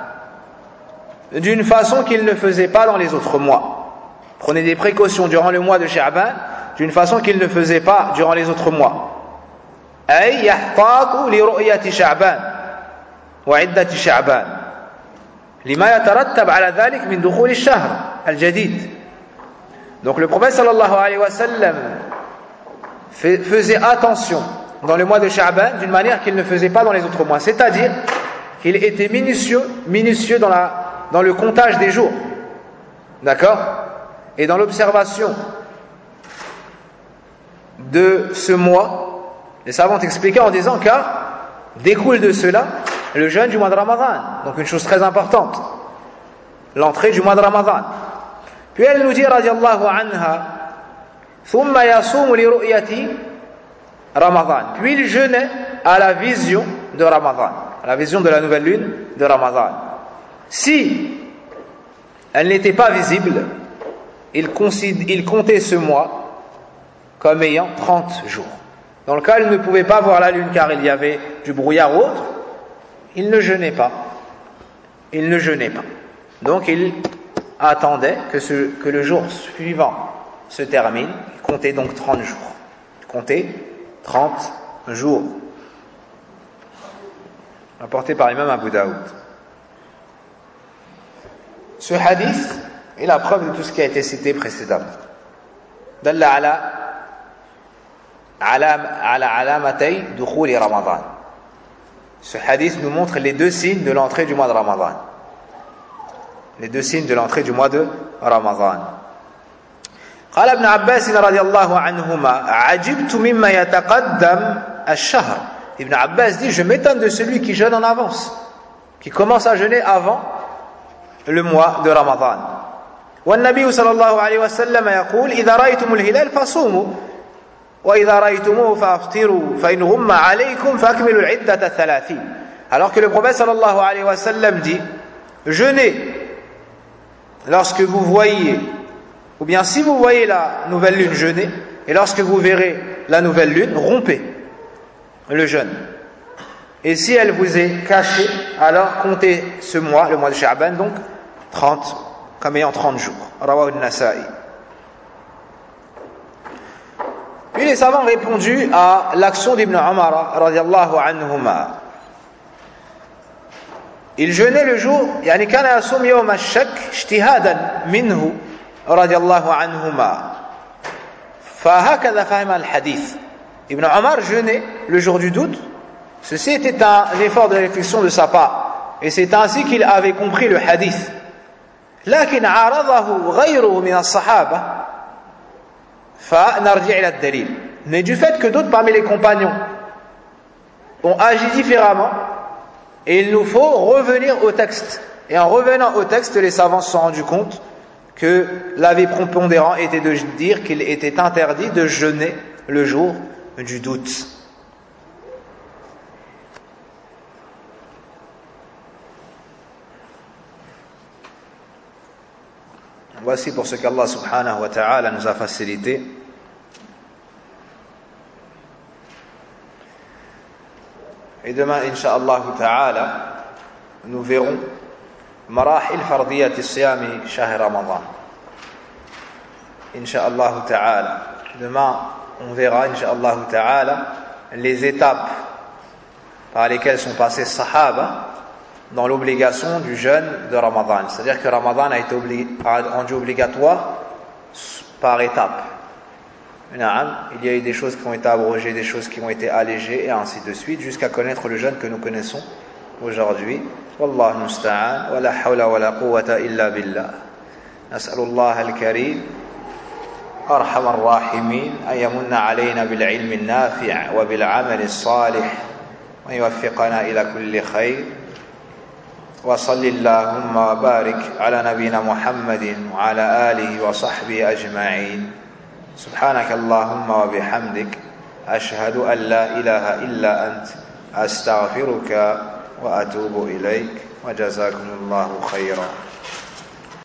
d'une façon qu'il ne faisait pas dans les autres mois. Prenez des précautions durant le mois de Sha'ban d'une façon qu'il ne faisait pas durant les autres mois. أي يحتاط لرؤية شعبان وعدة شعبان لما يترتب على ذلك من دخول الشهر الجديد. Donc le prophète sallallahu alayhi wa sallam faisait attention dans le mois de Sha'ban d'une manière qu'il ne faisait pas dans les autres mois, c'est-à-dire qu'il était minutieux, minutieux dans, la, dans le comptage des jours, d'accord, et dans l'observation de ce mois. Les savants expliquaient en disant car découle de cela le jeûne du mois de Ramadan, donc une chose très importante, l'entrée du mois de Ramadan. Puis elle nous dit radiyallahu anha ثم يصوم لرؤية رمضان. Puis il jeûnait à la vision de Ramadan, à la vision de la nouvelle lune de Ramadan. Si elle n'était pas visible, il, il comptait ce mois comme ayant trente jours. Dans le cas où il ne pouvait pas voir la lune car il y avait du brouillard ou autre, il ne jeûnait pas. Il ne jeûnait pas. Donc il attendait que, ce, que le jour suivant se termine. Il comptait donc trente jours. Il comptait trente jours. Rapporté par l'imam Abu Daoud. Ce hadith est la preuve de tout ce qui a été cité précédemment. Dalla ala على علامتي دخول رمضان. Ce hadith nous montre les deux signes de l'entrée du mois de Ramadan. Les deux signes de l'entrée du mois de Ramadan. قال ابن عباس رضي الله عنهما عجبت مما يتقدم الشهر. Ibn Abbas dit, je m'étonne de celui qui jeûne en avance, qui commence à jeûner avant le mois de Ramadan. والنبي صلى الله عليه وسلم يقول إذا رأيتم الهلال فصوموا وإذا رأيتموه فأفطروا فإن غم عليكم فأكملوا العدة ثلاثين. Alors que le prophète صلى الله عليه وسلم dit, jeûnez lorsque vous voyez, ou bien si vous voyez la nouvelle lune, jeûnez, et lorsque vous verrez la nouvelle lune, rompez le jeûne. Et si elle vous est cachée, alors comptez ce mois, le mois de Sha'ban, donc trente, comme ayant trente jours. Rawahu an-Nasa'i. Puis les savants ont répondu à l'action d'Ibn Umar radiyallahu anhuma. Il jeûnait le jour, يعني كان يصوم يوم الشك اجتهادا منه رضي الله عنهما. فهكذا فهم الحديث. Ibn Omar jeûnait le jour du doute. Ceci était un effort de réflexion de sa part, et c'est ainsi qu'il avait compris le hadith. لكن عارضه غيره من الصحابة فنرجع إلى الدليل. Mais du fait que d'autres parmi les compagnons ont agi différemment, et il nous faut revenir au texte. Et en revenant au texte, les savants se sont rendus compte que l'avis prépondérant était de dire qu'il était interdit de jeûner le jour du doute. Voici pour ce qu'Allah subhanahu wa ta'ala nous a facilité. Et demain, incha'Allah ta'ala, nous verrons marahil fardiyati siyami shahr Ramadan. Incha'Allah ta'ala. Demain, on verra, incha'Allah ta'ala, les étapes par lesquelles sont passés Sahaba dans l'obligation du jeûne de Ramadan. C'est-à-dire que Ramadan a été obli- a rendu obligatoire par étapes. Il y a eu des choses qui ont été abrogées, des choses qui ont été allégées, et ainsi de suite, jusqu'à connaître le jeûne que nous connaissons aujourd'hui. Wallahu musta'an, wa la hawla wa la quwwata illa billah. Nas'alullah al-karim أرحم الراحمين أن يمن علينا بالعلم النافع وبالعمل الصالح ويوفقنا إلى كل خير وصل اللهم وبارك على نبينا محمد وعلى آله وصحبه أجمعين سبحانك اللهم وبحمدك أشهد أن لا إله إلا أنت أستغفرك وأتوب إليك وجزاكم الله خيرا.